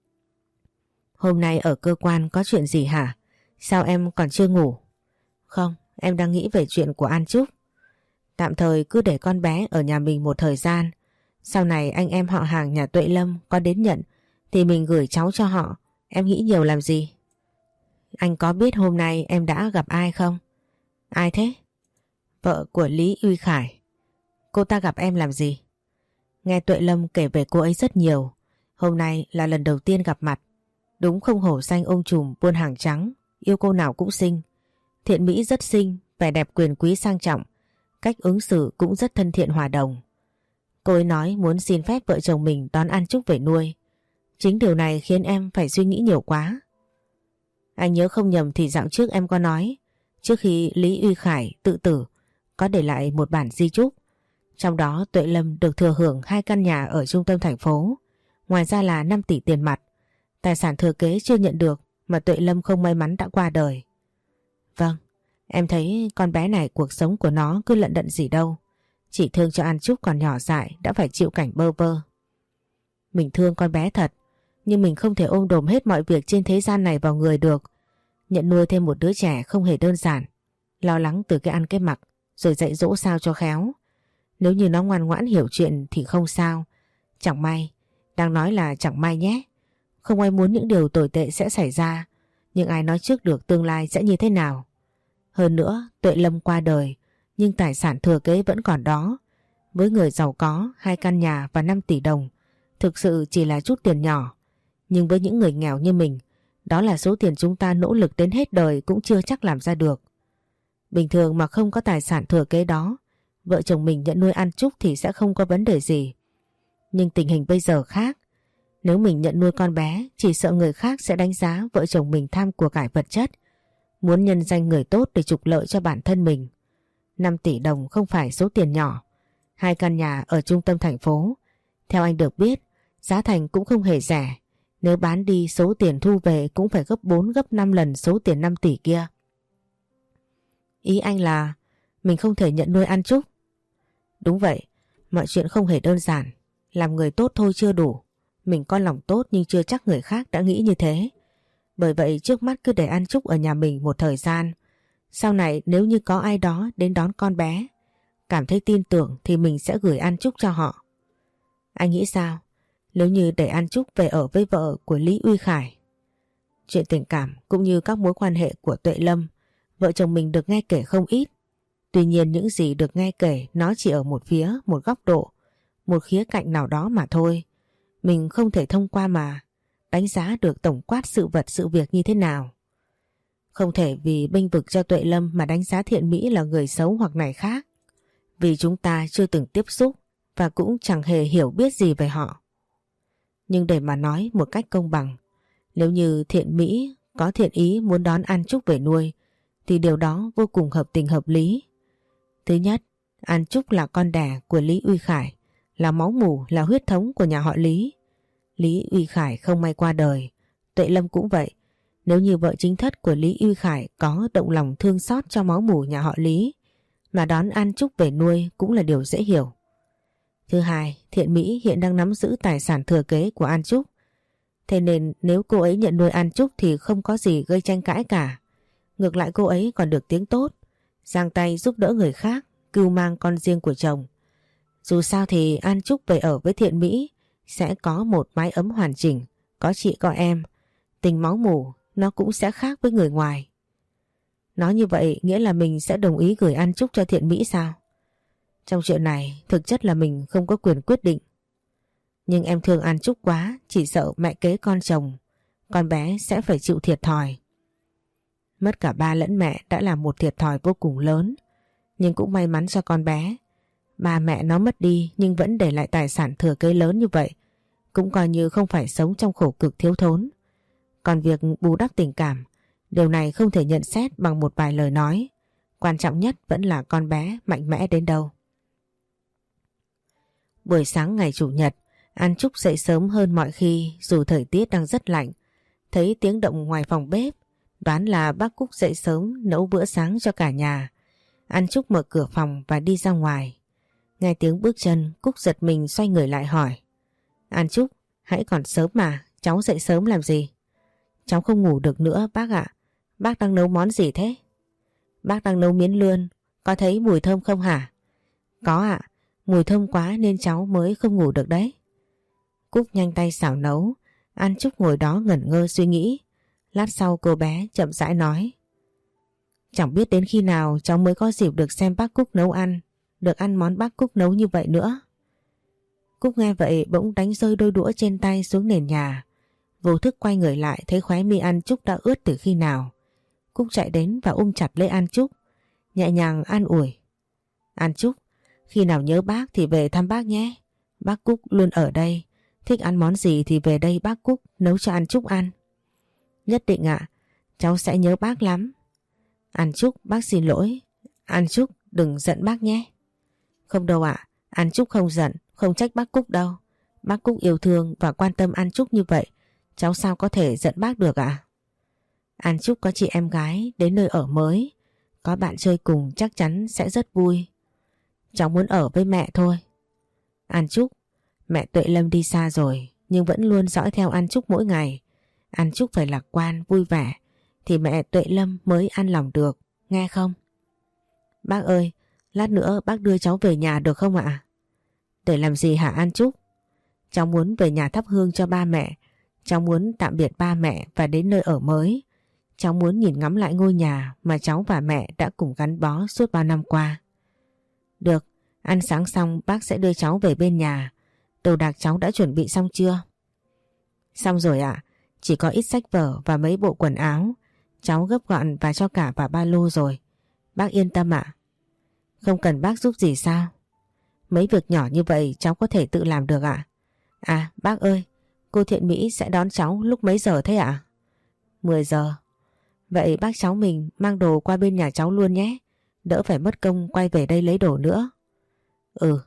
A: Hôm nay ở cơ quan có chuyện gì hả? Sao em còn chưa ngủ? Không, em đang nghĩ về chuyện của An Trúc. Tạm thời cứ để con bé ở nhà mình một thời gian. Sau này anh em họ hàng nhà Tuệ Lâm có đến nhận thì mình gửi cháu cho họ. Em nghĩ nhiều làm gì? Anh có biết hôm nay em đã gặp ai không? Ai thế? Vợ của Lý Uy Khải. Cô ta gặp em làm gì? Nghe Tuệ Lâm kể về cô ấy rất nhiều. Hôm nay là lần đầu tiên gặp mặt. Đúng không hổ danh ông trùm buôn hàng trắng, yêu cô nào cũng xinh. Thiện Mỹ rất xinh, vẻ đẹp quyền quý sang trọng, cách ứng xử cũng rất thân thiện hòa đồng. Cô ấy nói muốn xin phép vợ chồng mình đón An Trúc về nuôi. Chính điều này khiến em phải suy nghĩ nhiều quá. Anh nhớ không nhầm thì dạo trước em có nói, trước khi Lý Uy Khải tự tử, có để lại một bản di chúc. Trong đó Tuệ Lâm được thừa hưởng 2 căn nhà ở trung tâm thành phố, ngoài ra là 5 tỷ tiền mặt. Tài sản thừa kế chưa nhận được mà Tuệ Lâm không may mắn đã qua đời. Vâng, em thấy con bé này cuộc sống của nó cứ lận đận gì đâu. Chỉ thương cho An Trúc còn nhỏ dại đã phải chịu cảnh bơ vơ. Mình thương con bé thật, nhưng mình không thể ôm đồm hết mọi việc trên thế gian này vào người được. Nhận nuôi thêm một đứa trẻ không hề đơn giản. Lo lắng từ cái ăn cái mặc, rồi dạy dỗ sao cho khéo. Nếu như nó ngoan ngoãn hiểu chuyện thì không sao. Chẳng may, đang nói là chẳng may nhé. Không ai muốn những điều tồi tệ sẽ xảy ra, nhưng ai nói trước được tương lai sẽ như thế nào. Hơn nữa, Tuệ Lâm qua đời, nhưng tài sản thừa kế vẫn còn đó. Với người giàu có, 2 căn nhà và 5 tỷ đồng, thực sự chỉ là chút tiền nhỏ. Nhưng với những người nghèo như mình, đó là số tiền chúng ta nỗ lực đến hết đời cũng chưa chắc làm ra được. Bình thường mà không có tài sản thừa kế đó, vợ chồng mình nhận nuôi An Trúc thì sẽ không có vấn đề gì. Nhưng tình hình bây giờ khác. Nếu mình nhận nuôi con bé, chỉ sợ người khác sẽ đánh giá vợ chồng mình tham của cải vật chất, muốn nhân danh người tốt để trục lợi cho bản thân mình. 5 tỷ đồng không phải số tiền nhỏ. 2 căn nhà ở trung tâm thành phố. Theo anh được biết, giá thành cũng không hề rẻ. Nếu bán đi số tiền thu về cũng phải gấp 4 gấp 5 lần số tiền 5 tỷ kia. Ý anh là mình không thể nhận nuôi An Trúc? Đúng vậy, mọi chuyện không hề đơn giản. Làm người tốt thôi chưa đủ. Mình có lòng tốt nhưng chưa chắc người khác đã nghĩ như thế. Bởi vậy trước mắt cứ để An Trúc ở nhà mình một thời gian. Sau này nếu như có ai đó đến đón con bé, cảm thấy tin tưởng thì mình sẽ gửi An Trúc cho họ. Anh nghĩ sao? Nếu như để An Trúc về ở với vợ của Lý Uy Khải. Chuyện tình cảm cũng như các mối quan hệ của Tuệ Lâm, vợ chồng mình được nghe kể không ít. Tuy nhiên những gì được nghe kể nó chỉ ở một phía, một góc độ, một khía cạnh nào đó mà thôi. Mình không thể thông qua mà đánh giá được tổng quát sự vật sự việc như thế nào. Không thể vì bênh vực cho Tuệ Lâm mà đánh giá Thiện Mỹ là người xấu hoặc này khác. Vì chúng ta chưa từng tiếp xúc và cũng chẳng hề hiểu biết gì về họ. Nhưng để mà nói một cách công bằng, nếu như Thiện Mỹ có thiện ý muốn đón An Trúc về nuôi thì điều đó vô cùng hợp tình hợp lý. Thứ nhất, An Trúc là con đẻ của Lý Uy Khải, là máu mủ, là huyết thống của nhà họ Lý. Lý Uy Khải không may qua đời, Tuệ Lâm cũng vậy. Nếu như vợ chính thất của Lý Uy Khải có động lòng thương xót cho máu mủ nhà họ Lý mà đón An Trúc về nuôi cũng là điều dễ hiểu. Thứ hai, Thiện Mỹ hiện đang nắm giữ tài sản thừa kế của An Trúc. Thế nên nếu cô ấy nhận nuôi An Trúc thì không có gì gây tranh cãi cả. Ngược lại cô ấy còn được tiếng tốt, giang tay giúp đỡ người khác, cưu mang con riêng của chồng. Dù sao thì An Trúc về ở với Thiện Mỹ sẽ có một mái ấm hoàn chỉnh, có chị có em. Tình máu mủ nó cũng sẽ khác với người ngoài. Nói như vậy nghĩa là mình sẽ đồng ý gửi An Trúc cho Thiện Mỹ sao? Trong chuyện này thực chất là mình không có quyền quyết định. Nhưng em thương An Trúc quá, chỉ sợ mẹ kế con chồng, con bé sẽ phải chịu thiệt thòi. Mất cả ba lẫn mẹ đã là một thiệt thòi vô cùng lớn. Nhưng cũng may mắn cho con bé. Ba mẹ nó mất đi nhưng vẫn để lại tài sản thừa kế lớn như vậy. Cũng coi như không phải sống trong khổ cực thiếu thốn. Còn việc bù đắp tình cảm, điều này không thể nhận xét bằng một vài lời nói. Quan trọng nhất vẫn là con bé mạnh mẽ đến đâu. Buổi sáng ngày Chủ nhật, An Trúc dậy sớm hơn mọi khi dù thời tiết đang rất lạnh. Thấy tiếng động ngoài phòng bếp, đoán là bác Cúc dậy sớm nấu bữa sáng cho cả nhà. An Trúc mở cửa phòng và đi ra ngoài. Nghe tiếng bước chân, Cúc giật mình xoay người lại hỏi. An Trúc, hãy còn sớm mà, cháu dậy sớm làm gì? Cháu không ngủ được nữa bác ạ. Bác đang nấu món gì thế? Bác đang nấu miến lươn, có thấy mùi thơm không hả? Có ạ, mùi thơm quá nên cháu mới không ngủ được đấy. Cúc nhanh tay xào nấu, An Trúc ngồi đó ngẩn ngơ suy nghĩ. Lát sau cô bé chậm rãi nói. Chẳng biết đến khi nào cháu mới có dịp được xem bác Cúc nấu ăn, được ăn món bác Cúc nấu như vậy nữa. Cúc nghe vậy bỗng đánh rơi đôi đũa trên tay xuống nền nhà. Vô thức quay người lại thấy khóe mi An Trúc đã ướt từ khi nào. Cúc chạy đến và ôm chặt lấy An Trúc, nhẹ nhàng an ủi. An Trúc, khi nào nhớ bác thì về thăm bác nhé. Bác Cúc luôn ở đây, thích ăn món gì thì về đây bác Cúc nấu cho An Trúc ăn. Nhất định ạ, cháu sẽ nhớ bác lắm. An Trúc, bác xin lỗi. An Trúc, đừng giận bác nhé. Không đâu ạ, An Trúc không giận, không trách bác Cúc đâu. Bác Cúc yêu thương và quan tâm An Trúc như vậy, cháu sao có thể giận bác được ạ? An Trúc có chị em gái đến nơi ở mới, có bạn chơi cùng chắc chắn sẽ rất vui. Cháu muốn ở với mẹ thôi. An Trúc, mẹ Tuệ Lâm đi xa rồi nhưng vẫn luôn dõi theo An Trúc mỗi ngày. An Trúc phải lạc quan, vui vẻ thì mẹ Tuệ Lâm mới an lòng được, nghe không? Bác ơi, lát nữa bác đưa cháu về nhà được không ạ? Để làm gì hả An Trúc? Cháu muốn về nhà thắp hương cho ba mẹ. Cháu muốn tạm biệt ba mẹ và đến nơi ở mới. Cháu muốn nhìn ngắm lại ngôi nhà mà cháu và mẹ đã cùng gắn bó suốt bao năm qua. Được, ăn sáng xong bác sẽ đưa cháu về bên nhà. Đồ đạc cháu đã chuẩn bị xong chưa? Xong rồi ạ, chỉ có ít sách vở và mấy bộ quần áo. Cháu gấp gọn và cho cả vào ba lô rồi. Bác yên tâm ạ. Không cần bác giúp gì sao? Mấy việc nhỏ như vậy cháu có thể tự làm được ạ. À bác ơi, cô Thiện Mỹ sẽ đón cháu lúc mấy giờ thế ạ? 10 giờ. Vậy bác cháu mình mang đồ qua bên nhà cháu luôn nhé. Đỡ phải mất công quay về đây lấy đồ nữa. Ừ.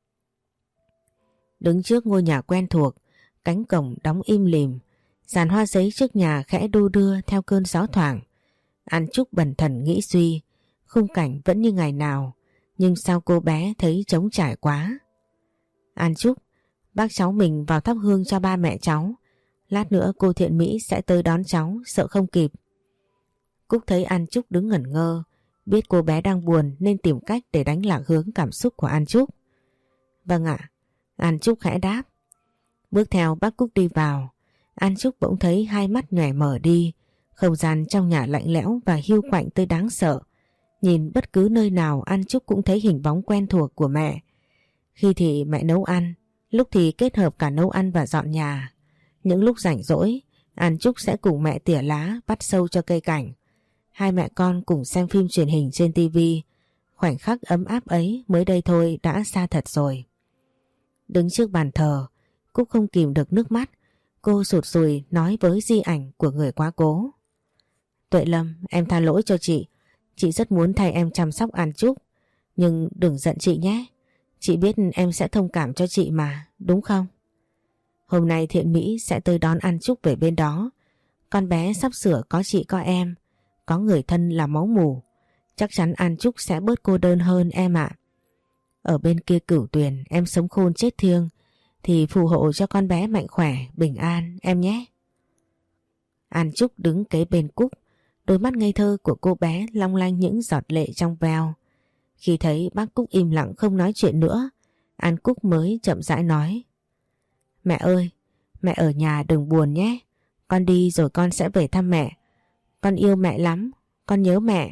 A: Đứng trước ngôi nhà quen thuộc, cánh cổng đóng im lìm, dàn hoa giấy trước nhà khẽ đu đưa theo cơn gió thoảng. An Trúc bần thần nghĩ suy, khung cảnh vẫn như ngày nào, nhưng sao cô bé thấy trống trải quá. An Trúc, bác cháu mình vào thắp hương cho ba mẹ cháu, Lát nữa cô Thiện Mỹ sẽ tới đón cháu, sợ không kịp. Cúc thấy An Trúc đứng ngẩn ngơ, biết cô bé đang buồn nên tìm cách để đánh lạc hướng cảm xúc của An Trúc. Vâng ạ, An Trúc khẽ đáp. Bước theo bác Cúc đi vào, An Trúc bỗng thấy hai mắt nhòe mở đi, không gian trong nhà lạnh lẽo và hiu quạnh tới đáng sợ. Nhìn bất cứ nơi nào An Trúc cũng thấy hình bóng quen thuộc của mẹ. Khi thì mẹ nấu ăn, lúc thì kết hợp cả nấu ăn và dọn nhà. Những lúc rảnh rỗi, An Trúc sẽ cùng mẹ tỉa lá, bắt sâu cho cây cảnh. Hai mẹ con cùng xem phim truyền hình trên tivi. Khoảnh khắc ấm áp ấy mới đây thôi đã xa thật rồi. Đứng trước bàn thờ, Cúc không kìm được nước mắt. Cô sụt sùi nói với di ảnh của người quá cố. Tuệ Lâm, em tha lỗi cho chị. Chị rất muốn thay em chăm sóc An Trúc. Nhưng đừng giận chị nhé. Chị biết em sẽ thông cảm cho chị mà, đúng không? Hôm nay Thiện Mỹ sẽ tới đón An Trúc về bên đó. Con bé sắp sửa có chị có em, có người thân là máu mủ. Chắc chắn An Trúc sẽ bớt cô đơn hơn em ạ. Ở bên kia Cửu Tuyền em sống khôn chết thiêng thì phù hộ cho con bé mạnh khỏe, bình an em nhé. An Trúc đứng kế bên Cúc, đôi mắt ngây thơ của cô bé long lanh những giọt lệ trong veo. Khi thấy bác Cúc im lặng không nói chuyện nữa, An Cúc mới chậm rãi nói. Mẹ ơi, mẹ ở nhà đừng buồn nhé. Con đi rồi con sẽ về thăm mẹ. Con yêu mẹ lắm, con nhớ mẹ.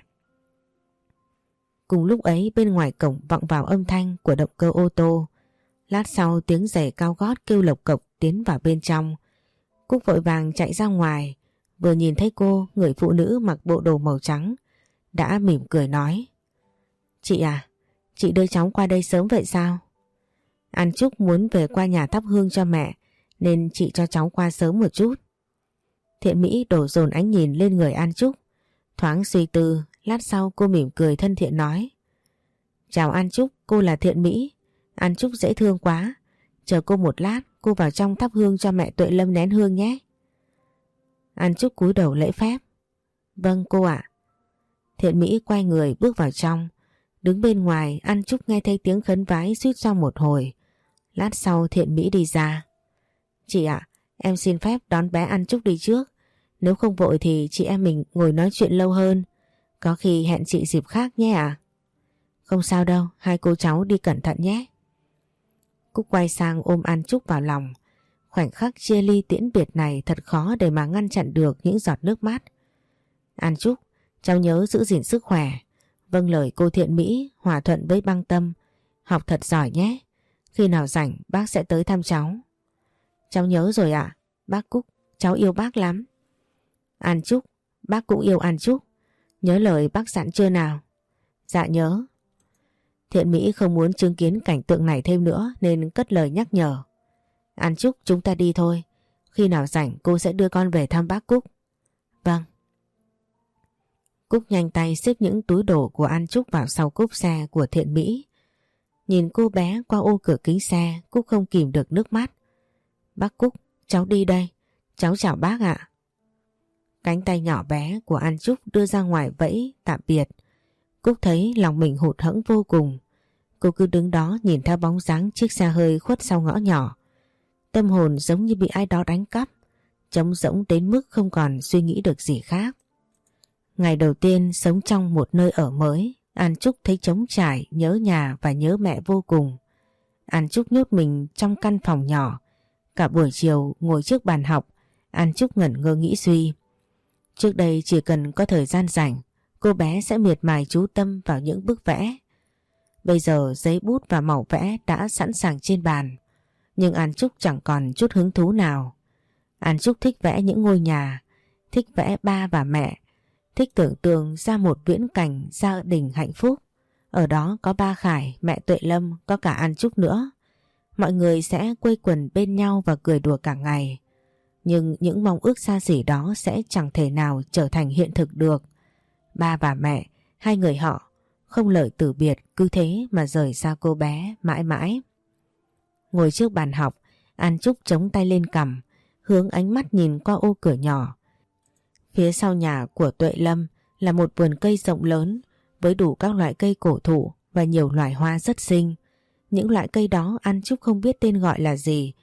A: Cùng lúc ấy bên ngoài cổng vọng vào âm thanh của động cơ ô tô. Lát sau tiếng giày cao gót kêu lộc cộc tiến vào bên trong. Cúc vội vàng chạy ra ngoài, vừa nhìn thấy cô, người phụ nữ mặc bộ đồ màu trắng, đã mỉm cười nói. Chị à, chị đưa cháu qua đây sớm vậy sao? An Trúc muốn về qua nhà thắp hương cho mẹ nên chị cho cháu qua sớm một chút. Thiện Mỹ đổ dồn ánh nhìn lên người An Trúc, thoáng suy tư, lát sau cô mỉm cười thân thiện nói. Chào An Trúc, cô là Thiện Mỹ. An Trúc dễ thương quá. Chờ cô một lát, cô vào trong thắp hương cho mẹ Tuệ Lâm nén hương nhé. An Trúc cúi đầu lễ phép. Vâng cô ạ. Thiện Mỹ quay người bước vào trong. Đứng bên ngoài, An Trúc nghe thấy tiếng khấn vái suýt xoa một hồi. Lát sau Thiện Mỹ đi ra. Chị ạ, em xin phép đón bé An Trúc đi trước. Nếu không vội thì chị em mình ngồi nói chuyện lâu hơn. Có khi hẹn chị dịp khác nhé ạ. Không sao đâu, hai cô cháu đi cẩn thận nhé. Cúc quay sang ôm An Trúc vào lòng. Khoảnh khắc chia ly tiễn biệt này thật khó để mà ngăn chặn được những giọt nước mắt. An Trúc, cháu nhớ giữ gìn sức khỏe. Vâng lời cô Thiện Mỹ, hòa thuận với băng tâm. Học thật giỏi nhé. Khi nào rảnh bác sẽ tới thăm cháu. Cháu nhớ rồi ạ. Bác Cúc, cháu yêu bác lắm. An Trúc, bác cũng yêu An Trúc. Nhớ lời bác dặn chưa nào? Dạ nhớ. Thiện Mỹ không muốn chứng kiến cảnh tượng này thêm nữa nên cất lời nhắc nhở. An Trúc, chúng ta đi thôi. Khi nào rảnh cô sẽ đưa con về thăm bác Cúc. Vâng. Cúc nhanh tay xếp những túi đồ của An Trúc vào sau cốp xe của Thiện Mỹ. Nhìn cô bé qua ô cửa kính xe, Cúc không kìm được nước mắt. Bác Cúc, cháu đi đây. Cháu chào bác ạ. Cánh tay nhỏ bé của An Trúc đưa ra ngoài vẫy tạm biệt. Cúc thấy lòng mình hụt hẫng vô cùng. Cô cứ đứng đó nhìn theo bóng dáng chiếc xe hơi khuất sau ngõ nhỏ. Tâm hồn giống như bị ai đó đánh cắp, trống rỗng đến mức không còn suy nghĩ được gì khác. Ngày đầu tiên sống trong một nơi ở mới, An Trúc thấy trống trải, nhớ nhà và nhớ mẹ vô cùng. An Trúc nhốt mình trong căn phòng nhỏ. Cả buổi chiều ngồi trước bàn học, An Trúc ngẩn ngơ nghĩ suy. Trước đây chỉ cần có thời gian rảnh, cô bé sẽ miệt mài chú tâm vào những bức vẽ. Bây giờ giấy bút và màu vẽ đã sẵn sàng trên bàn, nhưng An Trúc chẳng còn chút hứng thú nào. An Trúc thích vẽ những ngôi nhà, thích vẽ ba và mẹ, thích tưởng tượng ra một viễn cảnh gia đình hạnh phúc. Ở đó có ba Khải, mẹ Tuệ Lâm, có cả An Trúc nữa. Mọi người sẽ quây quần bên nhau và cười đùa cả ngày. Nhưng những mong ước xa xỉ đó sẽ chẳng thể nào trở thành hiện thực được. Ba và mẹ, hai người họ, không lời từ biệt cứ thế mà rời xa cô bé mãi mãi. Ngồi trước bàn học, An Trúc chống tay lên cằm, hướng ánh mắt nhìn qua ô cửa nhỏ. Phía sau nhà của Tuệ Lâm là một vườn cây rộng lớn với đủ các loại cây cổ thụ và nhiều loài hoa rất xinh. Những loại cây đó An Trúc không biết tên gọi là gì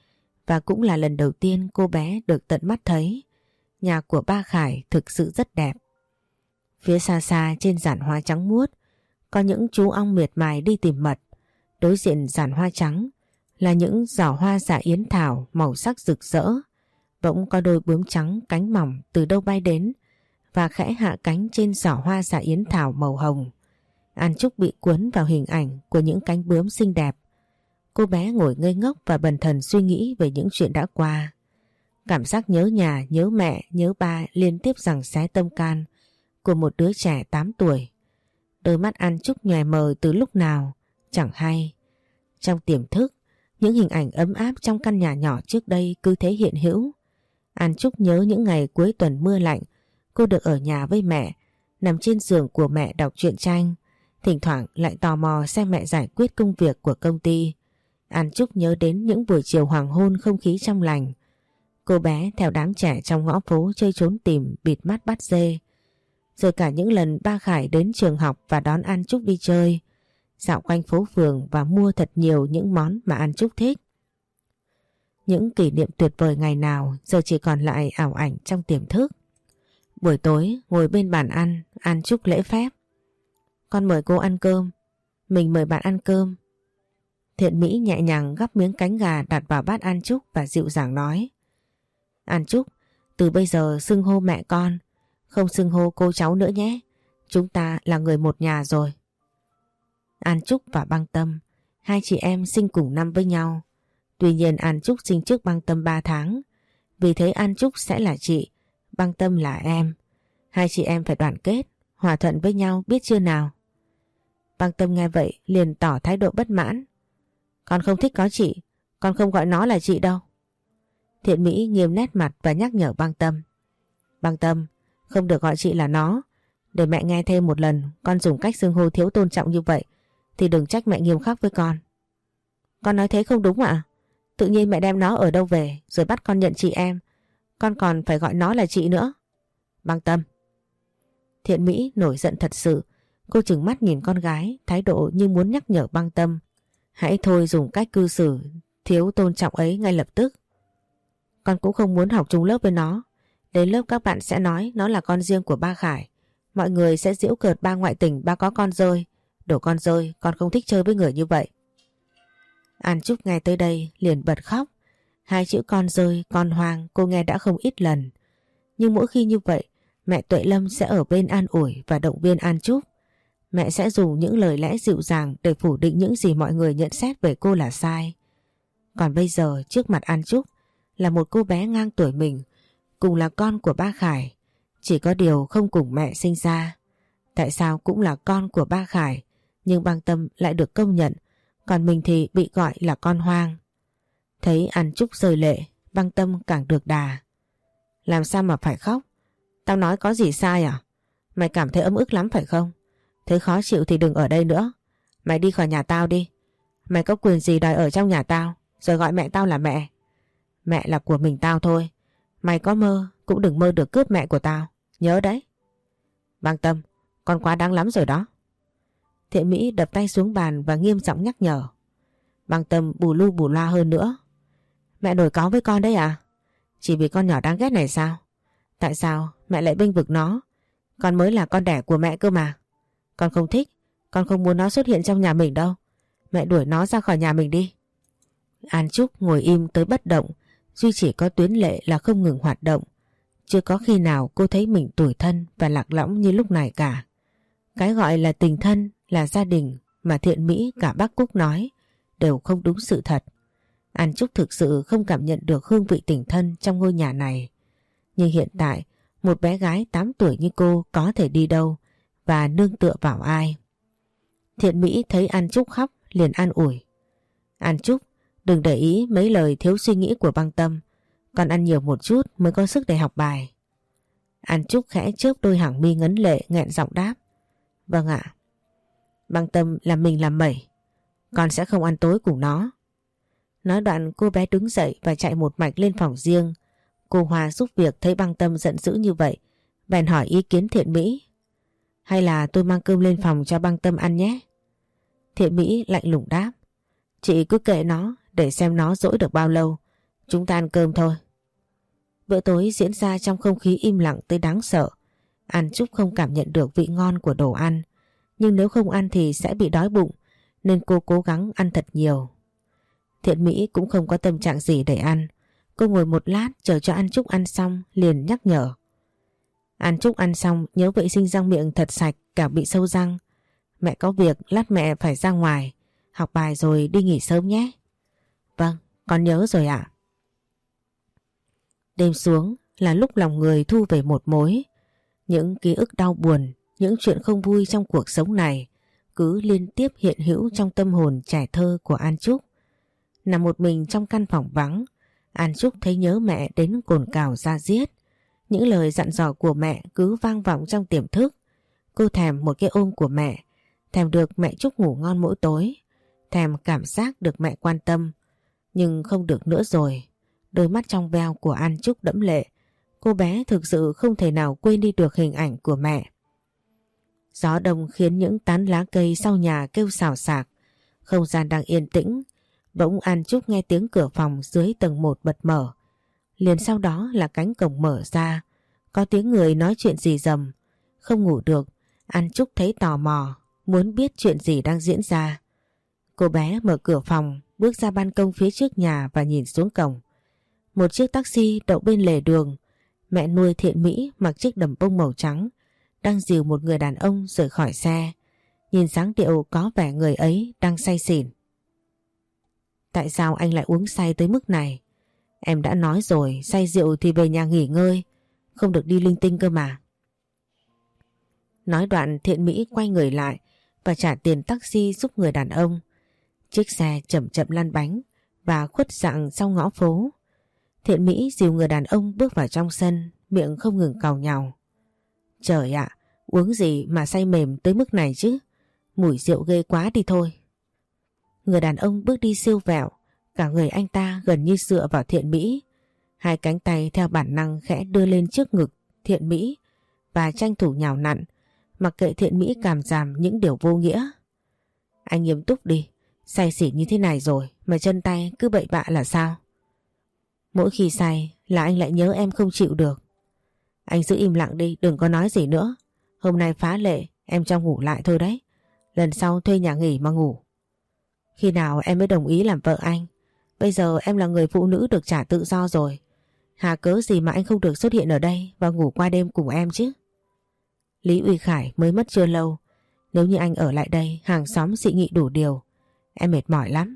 A: Và cũng là lần đầu tiên cô bé được tận mắt thấy nhà của ba Khải thực sự rất đẹp. Phía xa xa trên giàn hoa trắng muốt có những chú ong miệt mài đi tìm mật. Đối diện giàn hoa trắng là những giỏ hoa dạ yến thảo màu sắc rực rỡ. Bỗng có đôi bướm trắng cánh mỏng từ đâu bay đến và khẽ hạ cánh trên giỏ hoa dạ yến thảo màu hồng. An Trúc bị cuốn vào hình ảnh của những cánh bướm xinh đẹp. Cô bé ngồi ngây ngốc và bần thần suy nghĩ về những chuyện đã qua. Cảm giác nhớ nhà, nhớ mẹ, nhớ ba liên tiếp giằng xé tâm can của một đứa trẻ 8 tuổi. Đôi mắt An Trúc nhòe mờ từ lúc nào chẳng hay. Trong tiềm thức, những hình ảnh ấm áp trong căn nhà nhỏ trước đây cứ thế hiện hữu. An Trúc nhớ những ngày cuối tuần mưa lạnh, cô được ở nhà với mẹ, nằm trên giường của mẹ đọc truyện tranh, thỉnh thoảng lại tò mò xem mẹ giải quyết công việc của công ty. An Trúc nhớ đến những buổi chiều hoàng hôn không khí trong lành. Cô bé theo đám trẻ trong ngõ phố chơi trốn tìm, bịt mắt bắt dê. Rồi cả những lần ba Khải đến trường học và đón An Trúc đi chơi, dạo quanh phố phường và mua thật nhiều những món mà An Trúc thích. Những kỷ niệm tuyệt vời ngày nào giờ chỉ còn lại ảo ảnh trong tiềm thức. Buổi tối ngồi bên bàn ăn, An Trúc lễ phép. Con mời cô ăn cơm. Mình mời bạn ăn cơm. Thiện Mỹ nhẹ nhàng gắp miếng cánh gà đặt vào bát An Trúc và dịu dàng nói. An Trúc, từ bây giờ xưng hô mẹ con, không xưng hô cô cháu nữa nhé. Chúng ta là người một nhà rồi. An Trúc và Băng Tâm, hai chị em sinh cùng năm với nhau. Tuy nhiên An Trúc sinh trước Băng Tâm 3 tháng. Vì thế An Trúc sẽ là chị, Băng Tâm là em. Hai chị em phải đoàn kết, hòa thuận với nhau, biết chưa nào? Băng Tâm nghe vậy liền tỏ thái độ bất mãn. Con không thích có chị, con không gọi nó là chị đâu. Thiện Mỹ nghiêm nét mặt và nhắc nhở Băng Tâm. Băng Tâm, không được gọi chị là nó. Để mẹ nghe thêm một lần con dùng cách xưng hô thiếu tôn trọng như vậy thì đừng trách mẹ nghiêm khắc với con. Con nói thế không đúng ạ? Tự nhiên mẹ đem nó ở đâu về rồi bắt con nhận chị em. Con còn phải gọi nó là chị nữa. Băng Tâm. Thiện Mỹ nổi giận thật sự. Cô trừng mắt nhìn con gái, thái độ như muốn nhắc nhở Băng Tâm hãy thôi dùng cách cư xử thiếu tôn trọng ấy ngay lập tức. Con cũng không muốn học chung lớp với nó. Đến lớp các bạn sẽ nói nó là con riêng của ba Khải. Mọi người sẽ giễu cợt ba ngoại tình, ba có con rơi. Đồ con rơi, con không thích chơi với người như vậy. An Trúc nghe tới đây liền bật khóc. Hai chữ con rơi, con hoang cô nghe đã không ít lần. Nhưng mỗi khi như vậy, mẹ Tuệ Lâm sẽ ở bên an ủi và động viên An Trúc. Mẹ sẽ dùng những lời lẽ dịu dàng để phủ định những gì mọi người nhận xét về cô là sai. Còn bây giờ trước mặt An Trúc là một cô bé ngang tuổi mình, cùng là con của ba Khải, chỉ có điều không cùng mẹ sinh ra. Tại sao cũng là con của ba Khải, nhưng Băng Tâm lại được công nhận, còn mình thì bị gọi là con hoang. Thấy An Trúc rơi lệ, Băng Tâm càng được đà. Làm sao mà phải khóc? Tao nói có gì sai à? Mày cảm thấy ấm ức lắm phải không? Thấy khó chịu thì đừng ở đây nữa. Mày đi khỏi nhà tao đi. Mày có quyền gì đòi ở trong nhà tao rồi gọi mẹ tao là mẹ? Mẹ là của mình tao thôi. Mày có mơ cũng đừng mơ được cướp mẹ của tao. Nhớ đấy. Băng Tâm, con quá đáng lắm rồi đó. Thiện Mỹ đập tay xuống bàn và nghiêm giọng nhắc nhở. Băng Tâm bù lu bù loa hơn nữa. Mẹ nổi cáu với con đấy à? Chỉ vì con nhỏ đáng ghét này sao? Tại sao mẹ lại bênh vực nó? Con mới là con đẻ của mẹ cơ mà. Con không thích, con không muốn nó xuất hiện trong nhà mình đâu. Mẹ đuổi nó ra khỏi nhà mình đi. An Trúc ngồi im tới bất động, duy chỉ có Tuyến Lệ là không ngừng hoạt động. Chưa có khi nào cô thấy mình tủi thân và lạc lõng như lúc này cả. Cái gọi là tình thân, là gia đình mà Thiện Mỹ cả bác Cúc nói đều không đúng sự thật. An Trúc thực sự không cảm nhận được hương vị tình thân trong ngôi nhà này. Nhưng hiện tại, một bé gái 8 tuổi như cô có thể đi đâu và nương tựa vào ai? Thiện Mỹ thấy An Trúc khóc liền an ủi. An Trúc, đừng để ý mấy lời thiếu suy nghĩ của Băng Tâm. Con ăn nhiều một chút mới có sức để học bài. An Trúc khẽ chớp đôi hàng mi ngấn lệ nghẹn giọng đáp. Vâng ạ. Băng Tâm làm mình làm mẩy. Con sẽ không ăn tối cùng nó. Nói đoạn cô bé đứng dậy và chạy một mạch lên phòng riêng. Cô Hoa giúp việc thấy Băng Tâm giận dữ như vậy, bèn hỏi ý kiến Thiện Mỹ. Hay là tôi mang cơm lên phòng cho Băng Tâm ăn nhé? Thiện Mỹ lạnh lùng đáp. Chị cứ kệ nó để xem nó dỗi được bao lâu. Chúng ta ăn cơm thôi. Bữa tối diễn ra trong không khí im lặng tới đáng sợ. An Trúc không cảm nhận được vị ngon của đồ ăn, nhưng nếu không ăn thì sẽ bị đói bụng, nên cô cố gắng ăn thật nhiều. Thiện Mỹ cũng không có tâm trạng gì để ăn. Cô ngồi một lát chờ cho An Trúc ăn xong liền nhắc nhở. An Trúc ăn xong nhớ vệ sinh răng miệng thật sạch, cả bị sâu răng. Mẹ có việc, lát mẹ phải ra ngoài học bài rồi đi nghỉ sớm nhé. Vâng, con nhớ rồi ạ. Đêm xuống là lúc lòng người thu về một mối. Những ký ức đau buồn, những chuyện không vui trong cuộc sống này cứ liên tiếp hiện hữu trong tâm hồn trẻ thơ của An Trúc. Nằm một mình trong căn phòng vắng, An Trúc thấy nhớ mẹ đến cồn cào da diết. Những lời dặn dò của mẹ cứ vang vọng trong tiềm thức. Cô thèm một cái ôm của mẹ, thèm được mẹ Trúc ngủ ngon mỗi tối, thèm cảm giác được mẹ quan tâm. Nhưng không được nữa rồi. Đôi mắt trong veo của An Trúc đẫm lệ. Cô bé thực sự không thể nào quên đi được hình ảnh của mẹ. Gió đông khiến những tán lá cây sau nhà kêu xào xạc. Không gian đang yên tĩnh. Bỗng An Trúc nghe tiếng cửa phòng dưới tầng 1 bật mở. Liền sau đó là cánh cổng mở ra. Có tiếng người nói chuyện rì rầm. Không ngủ được, An Trúc thấy tò mò, muốn biết chuyện gì đang diễn ra. Cô bé mở cửa phòng, bước ra ban công phía trước nhà và nhìn xuống cổng. Một chiếc taxi đậu bên lề đường. Mẹ nuôi Thiện Mỹ mặc chiếc đầm bông màu trắng đang dìu một người đàn ông rời khỏi xe. Nhìn dáng điệu có vẻ người ấy đang say xỉn. Tại sao anh lại uống say tới mức này? Em đã nói rồi, say rượu thì về nhà nghỉ ngơi, không được đi linh tinh cơ mà. Nói đoạn Thiện Mỹ quay người lại và trả tiền taxi giúp người đàn ông. Chiếc xe chậm chậm lăn bánh và khuất dạng sau ngõ phố. Thiện Mỹ dìu người đàn ông bước vào trong sân, miệng không ngừng càu nhàu. Trời ạ, uống gì mà say mềm tới mức này chứ? Mùi rượu ghê quá đi thôi. Người đàn ông bước đi siêu vẹo, cả người anh ta gần như dựa vào Thiện Mỹ. Hai cánh tay theo bản năng khẽ đưa lên trước ngực Thiện Mỹ và tranh thủ nhào nặn, mặc kệ Thiện Mỹ cảm giảm những điều vô nghĩa. Anh nghiêm túc đi, say xỉn như thế này rồi mà chân tay cứ bậy bạ là sao? Mỗi khi say là anh lại nhớ em không chịu được. Anh giữ im lặng đi, đừng có nói gì nữa. Hôm nay phá lệ, em cho ngủ lại thôi đấy. Lần sau thuê nhà nghỉ mà ngủ. Khi nào em mới đồng ý làm vợ anh? Bây giờ em là người phụ nữ được trả tự do rồi. Hà cớ gì mà anh không được xuất hiện ở đây và ngủ qua đêm cùng em chứ? Lý Uy Khải mới mất chưa lâu. Nếu như anh ở lại đây, hàng xóm dị nghị đủ điều. Em mệt mỏi lắm.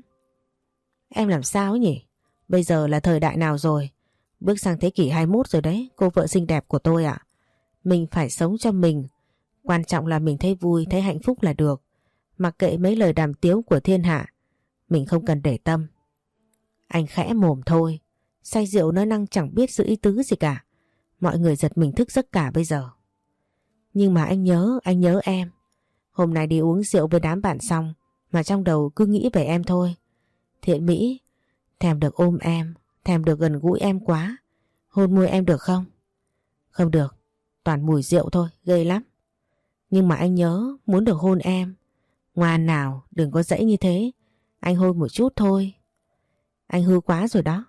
A: Em làm sao nhỉ? Bây giờ là thời đại nào rồi? Bước sang thế kỷ 21 rồi đấy, cô vợ xinh đẹp của tôi ạ. Mình phải sống cho mình. Quan trọng là mình thấy vui, thấy hạnh phúc là được. Mặc kệ mấy lời đàm tiếu của thiên hạ, mình không cần để tâm. Anh khẽ mồm thôi. Say rượu nói năng chẳng biết giữ ý tứ gì cả. Mọi người giật mình thức giấc cả bây giờ. Nhưng mà anh nhớ em. Hôm nay đi uống rượu với đám bạn xong mà trong đầu cứ nghĩ về em thôi. Thiện Mỹ, thèm được ôm em, thèm được gần gũi em quá. Hôn môi em được không? Không được, toàn mùi rượu thôi, ghê lắm. Nhưng mà anh nhớ muốn được hôn em. Ngoan nào, đừng có dãy như thế. Anh hôn một chút thôi. Anh hư quá rồi đó.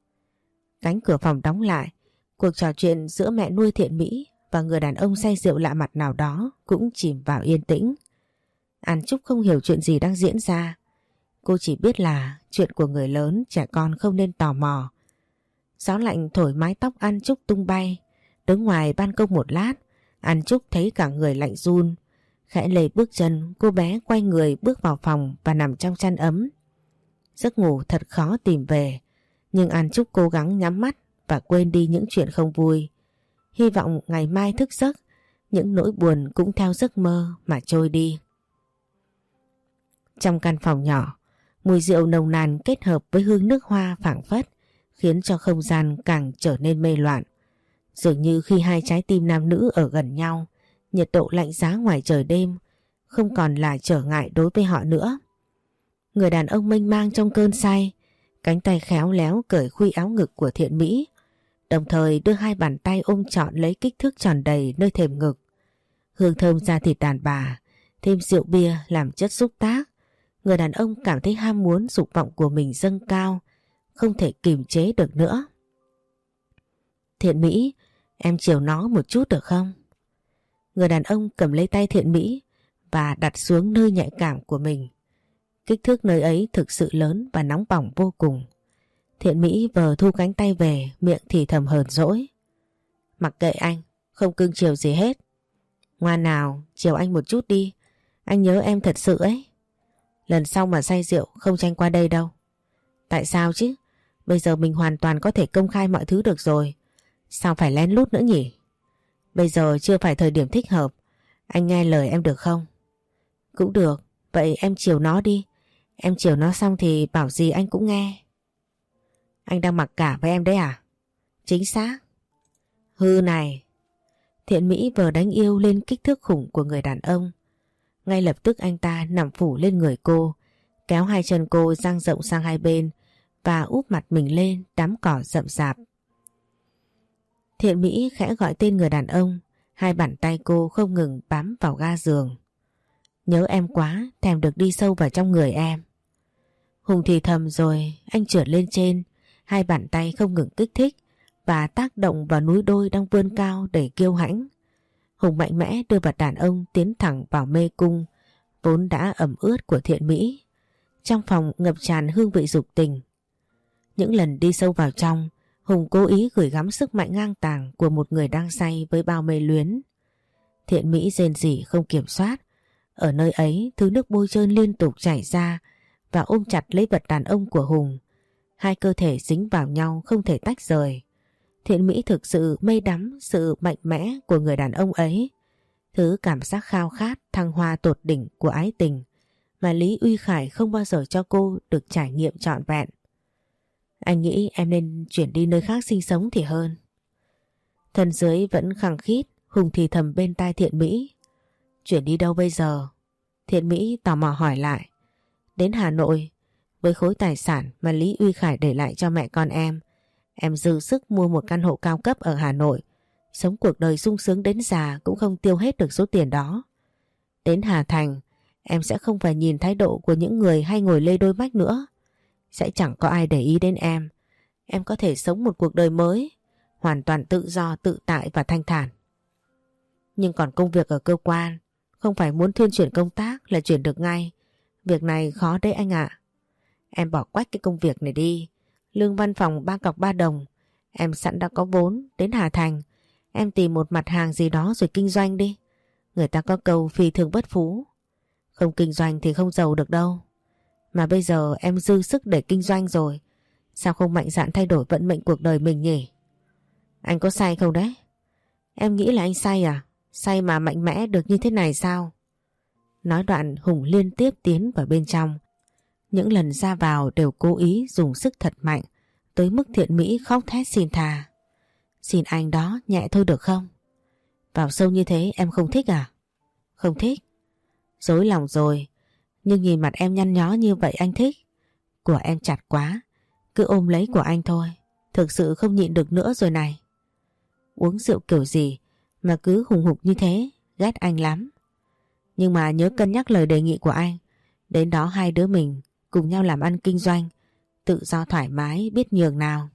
A: Cánh cửa phòng đóng lại. Cuộc trò chuyện giữa mẹ nuôi Thiện Mỹ và người đàn ông say rượu lạ mặt nào đó cũng chìm vào yên tĩnh. An Trúc không hiểu chuyện gì đang diễn ra. Cô chỉ biết là chuyện của người lớn, trẻ con không nên tò mò. Gió lạnh thổi mái tóc An Trúc tung bay. Đứng ngoài ban công một lát, An Trúc thấy cả người lạnh run. Khẽ lê bước chân, cô bé quay người bước vào phòng và nằm trong chăn ấm. Giấc ngủ thật khó tìm về, nhưng An Trúc cố gắng nhắm mắt và quên đi những chuyện không vui. Hy vọng ngày mai thức giấc, những nỗi buồn cũng theo giấc mơ mà trôi đi. Trong căn phòng nhỏ, mùi rượu nồng nàn kết hợp với hương nước hoa phảng phất khiến cho không gian càng trở nên mê loạn. Dường như khi hai trái tim nam nữ ở gần nhau, nhiệt độ lạnh giá ngoài trời đêm không còn là trở ngại đối với họ nữa. Người đàn ông mênh mang trong cơn say, cánh tay khéo léo cởi khuy áo ngực của Thiện Mỹ, đồng thời đưa hai bàn tay ôm trọn lấy kích thước tròn đầy nơi thềm ngực. Hương thơm da thịt đàn bà, thêm rượu bia làm chất xúc tác. Người đàn ông cảm thấy ham muốn dục vọng của mình dâng cao, không thể kìm chế được nữa. Thiện Mỹ, em chiều nó một chút được không? Người đàn ông cầm lấy tay Thiện Mỹ và đặt xuống nơi nhạy cảm của mình. Kích thước nơi ấy thực sự lớn và nóng bỏng vô cùng. Thiện Mỹ vờ thu cánh tay về, miệng thì thầm hờn dỗi. Mặc kệ anh, không cưng chiều gì hết. Ngoan nào, chiều anh một chút đi. Anh nhớ em thật sự ấy. Lần sau mà say rượu không tranh qua đây đâu. Tại sao chứ? Bây giờ mình hoàn toàn có thể công khai mọi thứ được rồi. Sao phải lén lút nữa nhỉ? Bây giờ chưa phải thời điểm thích hợp. Anh nghe lời em được không? Cũng được, vậy em chiều nó đi. Em chiều nó xong thì bảo gì anh cũng nghe. Anh đang mặc cả với em đấy à? Chính xác. Hư này. Thiện Mỹ vờ đánh yêu lên kích thước khủng của người đàn ông. Ngay lập tức anh ta nằm phủ lên người cô, kéo hai chân cô dang rộng sang hai bên và úp mặt mình lên đám cỏ rậm rạp. Thiện Mỹ khẽ gọi tên người đàn ông, hai bàn tay cô không ngừng bám vào ga giường. Nhớ em quá, thèm được đi sâu vào trong người em. Hùng thì thầm rồi anh trượt lên trên, hai bàn tay không ngừng kích thích và tác động vào núi đôi đang vươn cao đầy kiêu hãnh. Hùng mạnh mẽ đưa vật đàn ông tiến thẳng vào mê cung vốn đã ẩm ướt của Thiện Mỹ. Trong phòng ngập tràn hương vị dục tình. Những lần đi sâu vào trong, Hùng cố ý gửi gắm sức mạnh ngang tàng của một người đang say với bao mê luyến. Thiện Mỹ rên rỉ không kiểm soát. Ở nơi ấy thứ nước bôi trơn liên tục chảy ra và ôm chặt lấy vật đàn ông của Hùng. Hai cơ thể dính vào nhau không thể tách rời. Thiện Mỹ thực sự mê đắm sự mạnh mẽ của người đàn ông ấy. Thứ cảm giác khao khát thăng hoa tột đỉnh của ái tình mà Lý Uy Khải không bao giờ cho cô được trải nghiệm trọn vẹn. Anh nghĩ em nên chuyển đi nơi khác sinh sống thì hơn. Thân dưới vẫn khăng khít, Hùng thì thầm bên tai Thiện Mỹ. Chuyển đi đâu bây giờ? Thiện Mỹ tò mò hỏi lại. Đến Hà Nội. Với khối tài sản mà Lý Uy Khải để lại cho mẹ con em dư sức mua một căn hộ cao cấp ở Hà Nội. Sống cuộc đời sung sướng đến già cũng không tiêu hết được số tiền đó. Đến Hà Thành, em sẽ không phải nhìn thái độ của những người hay ngồi lê đôi bách nữa. Sẽ chẳng có ai để ý đến em. Em có thể sống một cuộc đời mới, hoàn toàn tự do, tự tại và thanh thản. Nhưng còn công việc ở cơ quan, không phải muốn thuyên chuyển công tác là chuyển được ngay. Việc này khó đấy anh ạ. Em bỏ quách cái công việc này đi. Lương văn phòng 3 cọc 3 đồng. Em sẵn đã có vốn. Đến Hà Thành em tìm một mặt hàng gì đó rồi kinh doanh đi. Người ta có câu phi thường bất phú. Không kinh doanh thì không giàu được đâu. Mà bây giờ em dư sức để kinh doanh rồi. Sao không mạnh dạn thay đổi vận mệnh cuộc đời mình nhỉ? Anh có say không đấy? Em nghĩ là anh say à? Say mà mạnh mẽ được như thế này sao? Nói đoạn Hùng liên tiếp tiến vào bên trong. Những lần ra vào đều cố ý dùng sức thật mạnh, tới mức Thiện Mỹ khóc thét xin tha. Xin anh đó, nhẹ thôi được không? Vào sâu như thế em không thích à? Không thích. Dối lòng rồi. Nhưng nhìn mặt em nhăn nhó như vậy anh thích. Của em chặt quá. Cứ ôm lấy của anh thôi. Thực sự không nhịn được nữa rồi này. Uống rượu kiểu gì mà cứ hùng hục như thế, ghét anh lắm. Nhưng mà nhớ cân nhắc lời đề nghị của anh. Đến đó hai đứa mình cùng nhau làm ăn kinh doanh, tự do thoải mái, biết nhường nào.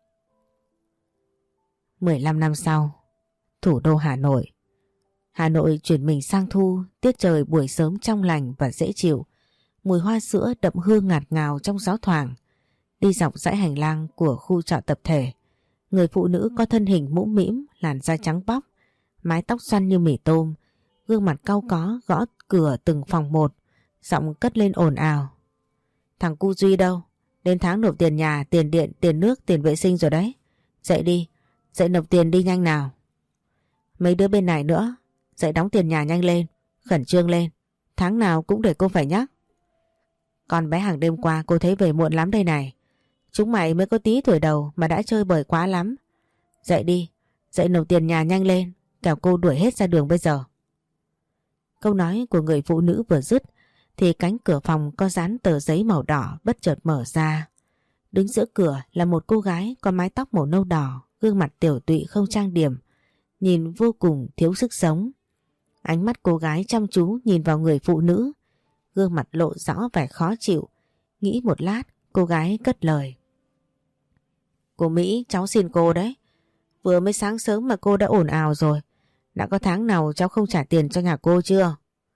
A: 15 năm sau, thủ đô Hà Nội. Hà Nội chuyển mình sang thu, tiết trời buổi sớm trong lành và dễ chịu. Mùi hoa sữa đậm hương ngạt ngào trong gió thoảng. Đi dọc dãy hành lang của khu trọ tập thể, người phụ nữ có thân hình mũm mĩm, làn da trắng bóc, mái tóc xoăn như mì tôm, gương mặt cau có gõ cửa từng phòng một, giọng cất lên ồn ào. Thằng cu Duy đâu? Đến tháng nộp tiền nhà, tiền điện, tiền nước, tiền vệ sinh rồi đấy. Dậy đi, dậy nộp tiền đi nhanh nào. Mấy đứa bên này nữa, dậy đóng tiền nhà nhanh lên, khẩn trương lên. Tháng nào cũng để cô phải nhắc. Con bé hàng đêm qua cô thấy về muộn lắm đây này. Chúng mày mới có tí tuổi đầu mà đã chơi bời quá lắm. Dậy đi, dậy nộp tiền nhà nhanh lên, kẻo cô đuổi hết ra đường bây giờ. Câu nói của người phụ nữ vừa dứt thì cánh cửa phòng có dán tờ giấy màu đỏ bất chợt mở ra. Đứng giữa cửa là một cô gái có mái tóc màu nâu đỏ, gương mặt tiểu tụy không trang điểm, nhìn vô cùng thiếu sức sống. Ánh mắt cô gái chăm chú nhìn vào người phụ nữ, gương mặt lộ rõ vẻ khó chịu. Nghĩ một lát, cô gái cất lời. Cô Mỹ, cháu xin cô đấy. Vừa mới sáng sớm mà cô đã ồn ào rồi. Đã có tháng nào cháu không trả tiền cho nhà cô chưa?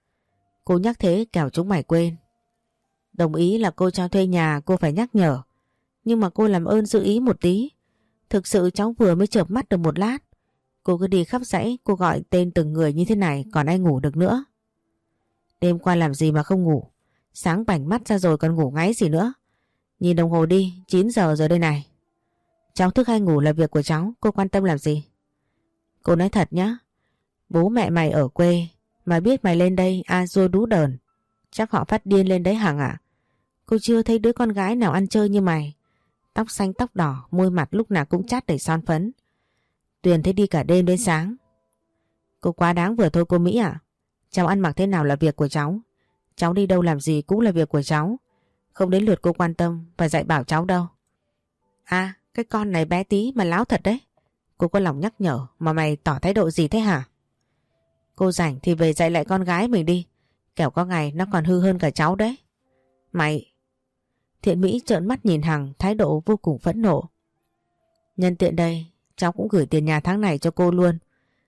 A: Cô nhắc thế kẻo chúng mày quên. Đồng ý là cô cho thuê nhà cô phải nhắc nhở. Nhưng mà cô làm ơn giữ ý một tí. Thực sự cháu vừa mới chợp mắt được một lát. Cô cứ đi khắp dãy, cô gọi tên từng người như thế này còn ai ngủ được nữa. Đêm qua làm gì mà không ngủ? Sáng bảnh mắt ra rồi còn ngủ ngáy gì nữa? Nhìn đồng hồ đi, 9 giờ rồi đây này. Cháu thức hay ngủ là việc của cháu, cô quan tâm làm gì? Cô nói thật nhá, bố mẹ mày ở quê mà biết mày lên đây a dua đú đờn, chắc họ phát điên lên đấy Hằng ạ. Cô chưa thấy đứa con gái nào ăn chơi như mày. Tóc xanh tóc đỏ, môi mặt lúc nào cũng chát đầy son phấn. Tuyền thấy đi cả đêm đến sáng. Cô quá đáng vừa thôi cô Mỹ ạ. Cháu ăn mặc thế nào là việc của cháu. Cháu đi đâu làm gì cũng là việc của cháu. Không đến lượt cô quan tâm và dạy bảo cháu đâu. À, cái con này bé tí mà láo thật đấy. Cô có lòng nhắc nhở mà mày tỏ thái độ gì thế hả? Cô rảnh thì về dạy lại con gái mình đi. Kẻo có ngày nó còn hư hơn cả cháu đấy. Mày... Thiện Mỹ trợn mắt nhìn Hằng, thái độ vô cùng phẫn nộ. Nhân tiện đây, cháu cũng gửi tiền nhà tháng này cho cô luôn.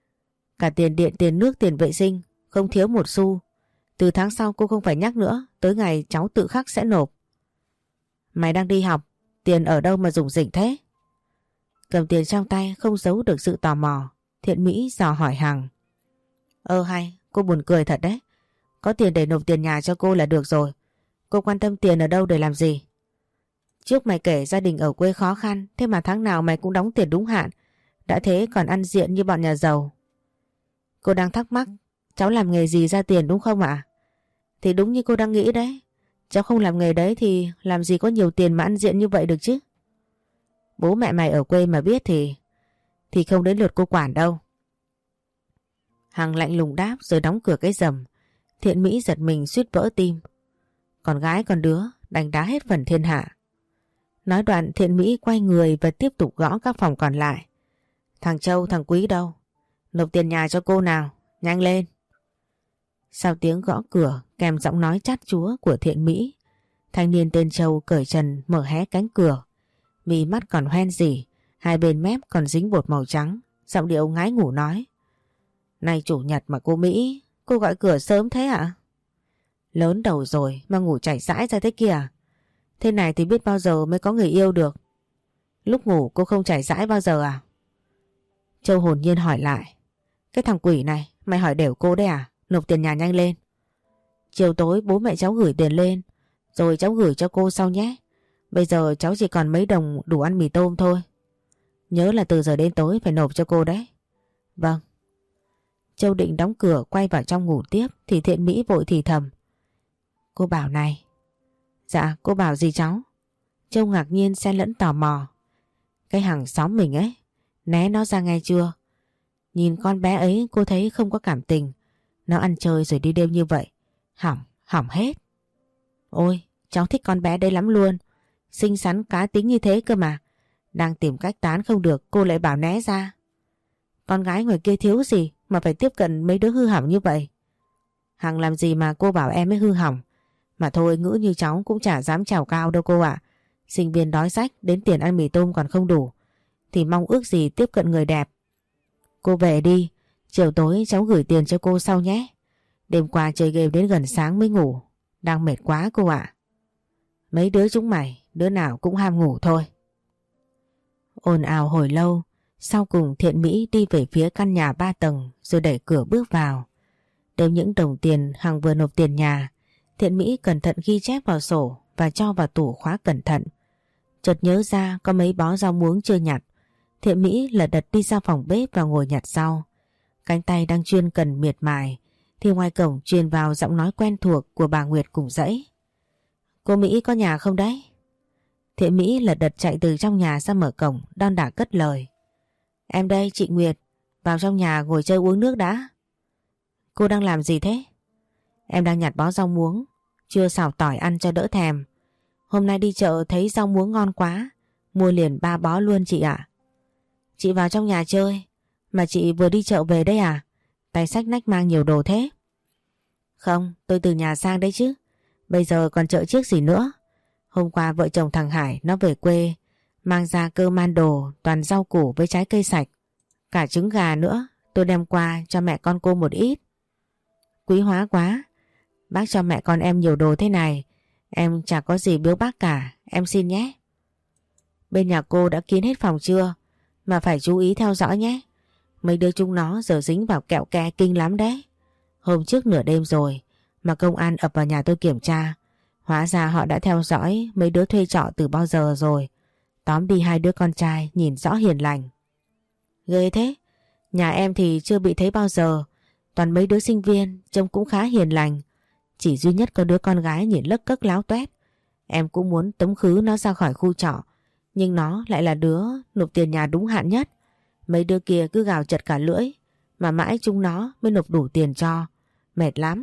A: Cả tiền điện, tiền nước, tiền vệ sinh, không thiếu một xu. Từ tháng sau cô không phải nhắc nữa, tới ngày cháu tự khắc sẽ nộp. Mày đang đi học, tiền ở đâu mà rủng rỉnh thế? Cầm tiền trong tay không giấu được sự tò mò, Thiện Mỹ dò hỏi Hằng. Hay, cô buồn cười thật đấy. Có tiền để nộp tiền nhà cho cô là được rồi. Cô quan tâm tiền ở đâu để làm gì? Trước mày kể gia đình ở quê khó khăn, thế mà tháng nào mày cũng đóng tiền đúng hạn. Đã thế còn ăn diện như bọn nhà giàu. Cô đang thắc mắc cháu làm nghề gì ra tiền đúng không ạ? Thì đúng như cô đang nghĩ đấy. Cháu không làm nghề đấy thì làm gì có nhiều tiền mà ăn diện như vậy được chứ. Bố mẹ mày ở quê mà biết thì không đến lượt cô quản đâu. Hằng lạnh lùng đáp rồi đóng cửa cái rầm. Thiện Mỹ giật mình suýt vỡ tim. Con gái con đứa đánh đá hết phần thiên hạ. Nói đoạn Thiện Mỹ quay người và tiếp tục gõ các phòng còn lại. Thằng Châu, thằng Quý đâu? Nộp tiền nhà cho cô nào, nhanh lên. Sau tiếng gõ cửa kèm giọng nói chát chúa của Thiện Mỹ, thanh niên tên Châu cởi trần mở hé cánh cửa. Mí mắt còn hoen rỉ, hai bên mép còn dính bột màu trắng, giọng điệu ngái ngủ nói. Này chủ nhật mà cô Mỹ, cô gọi cửa sớm thế ạ? Lớn đầu rồi mà ngủ chảy rãi ra thế kìa. Thế này thì biết bao giờ mới có người yêu được. Lúc ngủ cô không chảy rãi bao giờ à? Châu hồn nhiên hỏi lại. Cái thằng quỷ này, mày hỏi đều cô đấy à? Nộp tiền nhà nhanh lên. Chiều tối bố mẹ cháu gửi tiền lên, rồi cháu gửi cho cô sau nhé. Bây giờ cháu chỉ còn mấy đồng đủ ăn mì tôm thôi. Nhớ là từ giờ đến tối phải nộp cho cô đấy. Vâng. Châu định đóng cửa quay vào trong ngủ tiếp thì Thiện Mỹ vội thì thầm. Cô bảo này. Dạ, cô bảo gì cháu? Châu ngạc nhiên xen lẫn tò mò. Cái hàng xóm mình ấy, né nó ra nghe chưa? Nhìn con bé ấy cô thấy không có cảm tình. Nó ăn chơi rồi đi đêm như vậy. Hỏng hết. Ôi, cháu thích con bé đấy lắm luôn. Xinh xắn cá tính như thế cơ mà. Đang tìm cách tán không được cô lại bảo né ra. Con gái ngoài kia thiếu gì mà phải tiếp cận mấy đứa hư hỏng như vậy? Hằng làm gì mà cô bảo em ấy hư hỏng. Mà thôi ngữ như cháu cũng chả dám trèo cao đâu cô ạ. Sinh viên đói rách đến tiền ăn mì tôm còn không đủ. Thì mong ước gì tiếp cận người đẹp. Cô về đi. Chiều tối cháu gửi tiền cho cô sau nhé. Đêm qua chơi game đến gần sáng mới ngủ. Đang mệt quá cô ạ. Mấy đứa chúng mày, đứa nào cũng ham ngủ thôi. Ồn ào hồi lâu, sau cùng Thiện Mỹ đi về phía căn nhà 3 tầng rồi đẩy cửa bước vào. Đếm những đồng tiền Hằng vừa nộp tiền nhà, Thiện Mỹ cẩn thận ghi chép vào sổ và cho vào tủ khóa cẩn thận. Chợt nhớ ra có mấy bó rau muống chưa nhặt. Thiện Mỹ lật đật đi ra phòng bếp và ngồi nhặt rau. Cánh tay đang chuyên cần miệt mài thì ngoài cổng truyền vào giọng nói quen thuộc của bà Nguyệt cùng dãy. Cô Mỹ có nhà không đấy? Thiện Mỹ lật đật chạy từ trong nhà ra mở cổng đon đả cất lời. Em đây chị Nguyệt, vào trong nhà ngồi chơi uống nước đã. Cô đang làm gì thế? Em đang nhặt bó rau muống, chưa xào tỏi ăn cho đỡ thèm. Hôm nay đi chợ thấy rau muống ngon quá, mua liền 3 bó luôn chị ạ. Chị vào trong nhà chơi, mà chị vừa đi chợ về đấy à? Tay xách nách mang nhiều đồ thế. Không, tôi từ nhà sang đấy chứ. Bây giờ còn chợ chiếc gì nữa. Hôm qua vợ chồng thằng Hải nó về quê Mang ra cơm man đồ toàn rau củ với trái cây sạch. Cả trứng gà nữa, tôi đem qua cho mẹ con cô một ít. Quý hóa quá. Bác cho mẹ con em nhiều đồ thế này. Em chả có gì biếu bác cả, em xin nhé. Bên nhà cô đã kín hết phòng chưa? Mà phải chú ý theo dõi nhé. Mấy đứa chúng nó giờ dính vào kẹo ke kinh lắm đấy. Hôm trước nửa đêm rồi mà công an ập vào nhà tôi kiểm tra. Hóa ra họ đã theo dõi mấy đứa thuê trọ từ bao giờ rồi. Tóm đi 2 đứa con trai nhìn rõ hiền lành. Ghê thế. Nhà em thì chưa bị thấy bao giờ. Toàn mấy đứa sinh viên trông cũng khá hiền lành. Chỉ duy nhất có đứa con gái nhìn lấc cấc láo toét. Em cũng muốn tống khứ nó ra khỏi khu trọ. Nhưng nó lại là đứa nộp tiền nhà đúng hạn nhất. Mấy đứa kia cứ gào chật cả lưỡi. Mà mãi chúng nó mới nộp đủ tiền cho. Mệt lắm.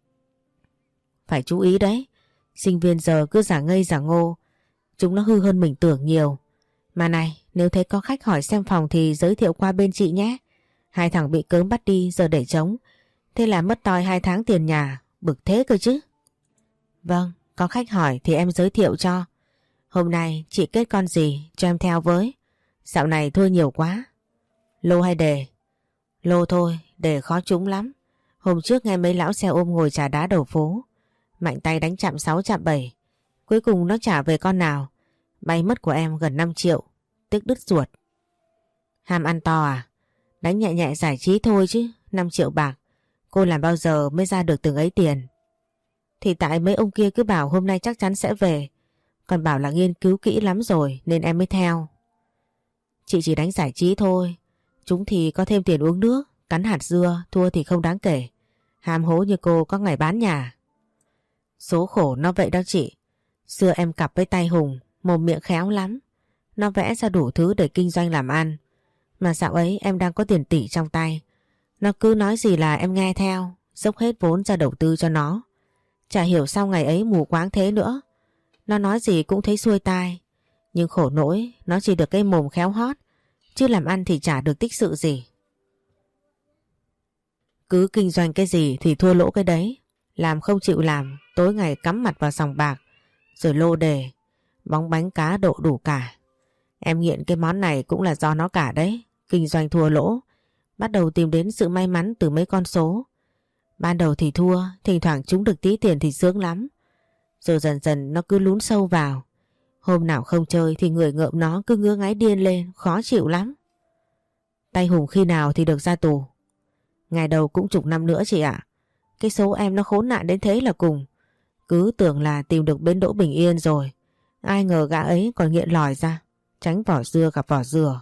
A: Phải chú ý đấy. Sinh viên giờ cứ giả ngây giả ngô. Chúng nó hư hơn mình tưởng nhiều. Mà này, nếu thấy có khách hỏi xem phòng thì giới thiệu qua bên chị nhé. 2 thằng bị cớm bắt đi giờ để trống. Thế là mất toi 2 tháng tiền nhà. Bực thế cơ chứ. Vâng, có khách hỏi thì em giới thiệu cho. Hôm nay chị kết con gì cho em theo với. Dạo này thua nhiều quá. Lô hay đề? Lô thôi, đề khó trúng lắm. Hôm trước nghe mấy lão xe ôm ngồi trà đá đầu phố. Mạnh tay đánh chạm 6 chạm 7. Cuối cùng nó trả về con nào. Bay mất của em gần 5 triệu. Tức đứt ruột. Ham ăn to à? Đánh nhẹ nhẹ giải trí thôi chứ. 5 triệu bạc. Cô làm bao giờ mới ra được từng ấy tiền? Thì tại mấy ông kia cứ bảo hôm nay chắc chắn sẽ về. Còn bảo là nghiên cứu kỹ lắm rồi nên em mới theo. Chị chỉ đánh giải trí thôi. Chúng thì có thêm tiền uống nước, cắn hạt dưa, thua thì không đáng kể. Hám hố như cô có ngày bán nhà. Số khổ nó vậy đó chị. Xưa em cặp với tay Hùng, mồm miệng khéo lắm. Nó vẽ ra đủ thứ để kinh doanh làm ăn. Mà dạo ấy em đang có tiền tỷ trong tay. Nó cứ nói gì là em nghe theo, dốc hết vốn ra đầu tư cho nó. Chả hiểu sao ngày ấy mù quáng thế nữa. Nó nói gì cũng thấy xuôi tai. Nhưng khổ nỗi nó chỉ được cái mồm khéo hót, chứ làm ăn thì chả được tích sự gì. Cứ kinh doanh cái gì thì thua lỗ cái đấy. Làm không chịu làm, tối ngày cắm mặt vào sòng bạc, rồi lô đề, bóng bánh cá độ đủ cả. Em nghiện cái món này cũng là do nó cả đấy. Kinh doanh thua lỗ, bắt đầu tìm đến sự may mắn từ mấy con số. Ban đầu thì thua, thỉnh thoảng trúng được tí tiền thì sướng lắm. Rồi dần dần nó cứ lún sâu vào. Hôm nào không chơi thì người ngợm nó cứ ngứa ngáy điên lên, khó chịu lắm. Tay Hùng khi nào thì được ra tù? Ngày đầu cũng chục năm nữa chị ạ. Cái số em nó khốn nạn đến thế là cùng. Cứ tưởng là tìm được bến đỗ bình yên rồi. Ai ngờ gã ấy còn nghiện lòi ra. Tránh vỏ dưa gặp vỏ dừa.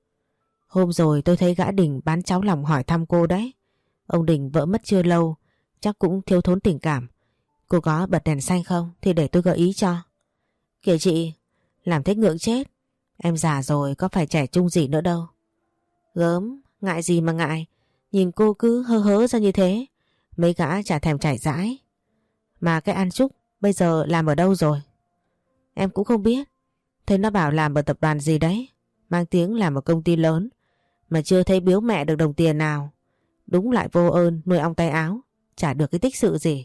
A: Hôm rồi tôi thấy gã Đình bán cháo lòng hỏi thăm cô đấy. Ông Đình vợ mất chưa lâu, chắc cũng thiếu thốn tình cảm. Cô có bật đèn xanh không thì để tôi gợi ý cho. Kìa chị, làm thế ngượng chết. Em già rồi có phải trẻ trung gì nữa đâu. Gớm, ngại gì mà ngại. Nhìn cô cứ hơ hớ ra như thế. Mấy gã chả thèm chảy rãi. Mà cái An Trúc bây giờ làm ở đâu rồi? Em cũng không biết. Thấy nó bảo làm ở tập đoàn gì đấy. Mang tiếng làm ở công ty lớn. Mà chưa thấy biếu mẹ được đồng tiền nào. Đúng lại vô ơn nuôi ong tay áo. Chả được cái tích sự gì.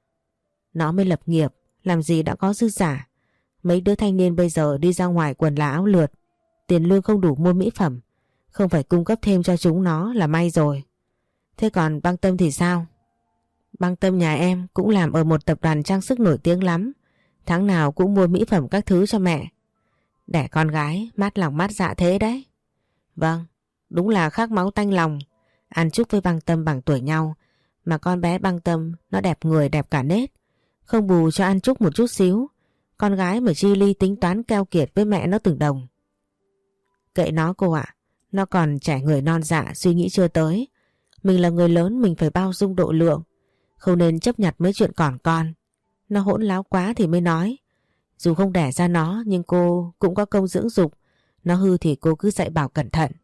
A: Nó mới lập nghiệp, làm gì đã có dư giả. Mấy đứa thanh niên bây giờ đi ra ngoài quần là áo lượt. Tiền lương không đủ mua mỹ phẩm. Không phải cung cấp thêm cho chúng nó là may rồi. Thế còn Băng Tâm thì sao? Băng Tâm nhà em cũng làm ở một tập đoàn trang sức nổi tiếng lắm. Tháng nào cũng mua mỹ phẩm các thứ cho mẹ. Đẻ con gái mát lòng mát dạ thế đấy. Vâng, đúng là khác máu tanh lòng. An Trúc với Băng Tâm bằng tuổi nhau. Mà con bé Băng Tâm nó đẹp người đẹp cả nết. Không bù cho An Trúc một chút xíu. Con gái mà chi ly tính toán keo kiệt với mẹ nó từng đồng. Kệ nó cô ạ. Nó còn trẻ người non dạ suy nghĩ chưa tới. Mình là người lớn mình phải bao dung độ lượng. Không nên chấp nhặt mấy chuyện còn con. Nó hỗn láo quá thì mới nói. Dù không đẻ ra nó nhưng cô cũng có công dưỡng dục. Nó hư thì cô cứ dạy bảo cẩn thận.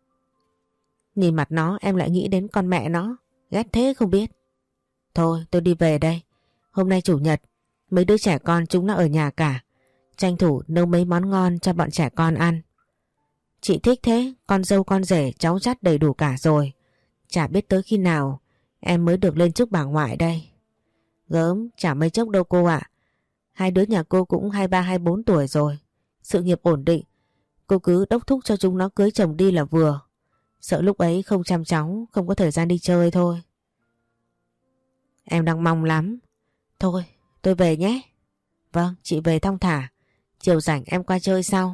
A: Nhìn mặt nó em lại nghĩ đến con mẹ nó. Ghét thế không biết. Thôi tôi đi về đây. Hôm nay chủ nhật. Mấy đứa trẻ con chúng nó ở nhà cả. Tranh thủ nấu mấy món ngon cho bọn trẻ con ăn. Chị thích thế. Con dâu con rể cháu chắt đầy đủ cả rồi. Chả biết tới khi nào em mới được lên chức bà ngoại đây. Gớm chả mấy chốc đâu cô ạ. Hai đứa nhà cô cũng 23-24 tuổi rồi. Sự nghiệp ổn định. Cô cứ đốc thúc cho chúng nó cưới chồng đi là vừa. Sợ lúc ấy không chăm cháu, không có thời gian đi chơi thôi. Em đang mong lắm. Thôi, tôi về nhé. Vâng, chị về thong thả. Chiều rảnh em qua chơi sau.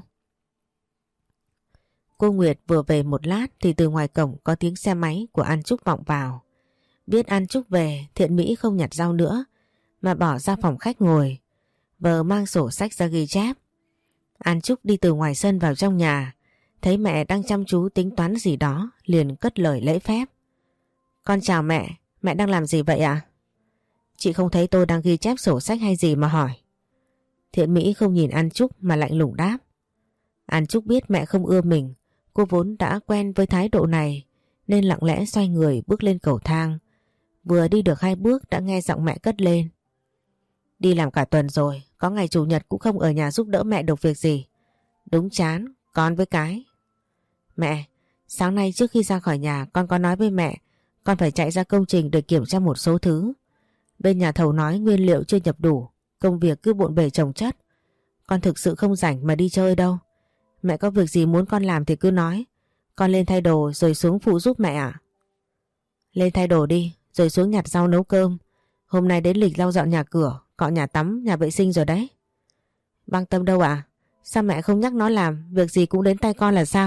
A: Cô Nguyệt vừa về một lát thì từ ngoài cổng có tiếng xe máy của An Trúc vọng vào. Biết An Trúc về, Thiện Mỹ không nhặt rau nữa mà bỏ ra phòng khách ngồi. Vợ mang sổ sách ra ghi chép. An Trúc đi từ ngoài sân vào trong nhà, thấy mẹ đang chăm chú tính toán gì đó, liền cất lời lễ phép. Con chào mẹ, mẹ đang làm gì vậy ạ? Chị không thấy tôi đang ghi chép sổ sách hay gì mà hỏi. Thiện Mỹ không nhìn An Trúc mà lạnh lùng đáp. An Trúc biết mẹ không ưa mình, cô vốn đã quen với thái độ này nên lặng lẽ xoay người bước lên cầu thang. Vừa đi được 2 bước đã nghe giọng mẹ cất lên. Đi làm cả tuần rồi, có ngày chủ nhật cũng không ở nhà giúp đỡ mẹ được việc gì. Đúng chán, con với cái. Mẹ, sáng nay trước khi ra khỏi nhà con có nói với mẹ con phải chạy ra công trình để kiểm tra một số thứ. Bên nhà thầu nói nguyên liệu chưa nhập đủ, công việc cứ bộn bề chồng chất. Con thực sự không rảnh mà đi chơi đâu. Mẹ có việc gì muốn con làm thì cứ nói. Con lên thay đồ rồi xuống phụ giúp mẹ ạ. Lên thay đồ đi, rồi xuống nhặt rau nấu cơm. Hôm nay đến lịch lau dọn nhà cửa, cọ nhà tắm, nhà vệ sinh rồi đấy. Băng Tâm đâu ạ? Sao mẹ không nhắc nó làm, việc gì cũng đến tay con là sao?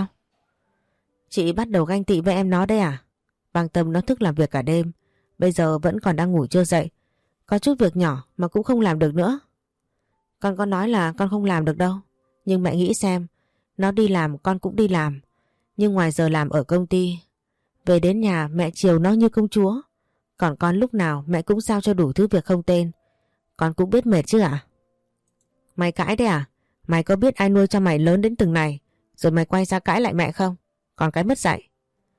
A: Chị bắt đầu ganh tị với em nó đấy à? Băng Tâm nó thức làm việc cả đêm, bây giờ vẫn còn đang ngủ chưa dậy. Có chút việc nhỏ mà cũng không làm được nữa. Con có nói là con không làm được đâu. Nhưng mẹ nghĩ xem, nó đi làm con cũng đi làm. Nhưng ngoài giờ làm ở công ty, về đến nhà mẹ chiều nó như công chúa. Còn con lúc nào mẹ cũng giao cho đủ thứ việc không tên. Con cũng biết mệt chứ ạ? Mày cãi đấy à? Mày có biết ai nuôi cho mày lớn đến từng này, rồi mày quay ra cãi lại mẹ không? Còn cái mất dạy.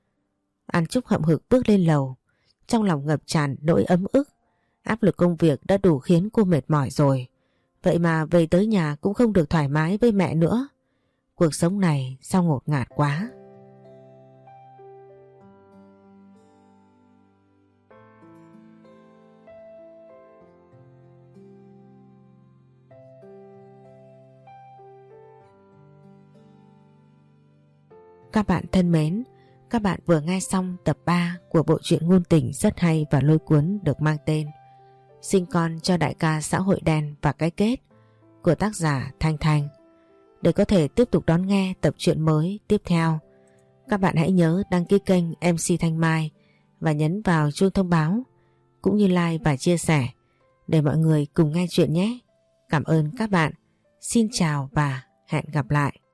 A: An Trúc hậm hực bước lên lầu, trong lòng ngập tràn nỗi ấm ức. Áp lực công việc đã đủ khiến cô mệt mỏi rồi. Vậy mà về tới nhà cũng không được thoải mái với mẹ nữa. Cuộc sống này sao ngột ngạt quá. Các bạn thân mến, các bạn vừa nghe xong tập 3 của bộ truyện ngôn tình rất hay và lôi cuốn được mang tên Sinh con cho đại ca xã hội đen và cái kết của tác giả Thanh Thanh. Để có thể tiếp tục đón nghe tập truyện mới tiếp theo, các bạn hãy nhớ đăng ký kênh MC Thanh Mai và nhấn vào chuông thông báo cũng như like và chia sẻ để mọi người cùng nghe chuyện nhé. Cảm ơn các bạn. Xin chào và hẹn gặp lại.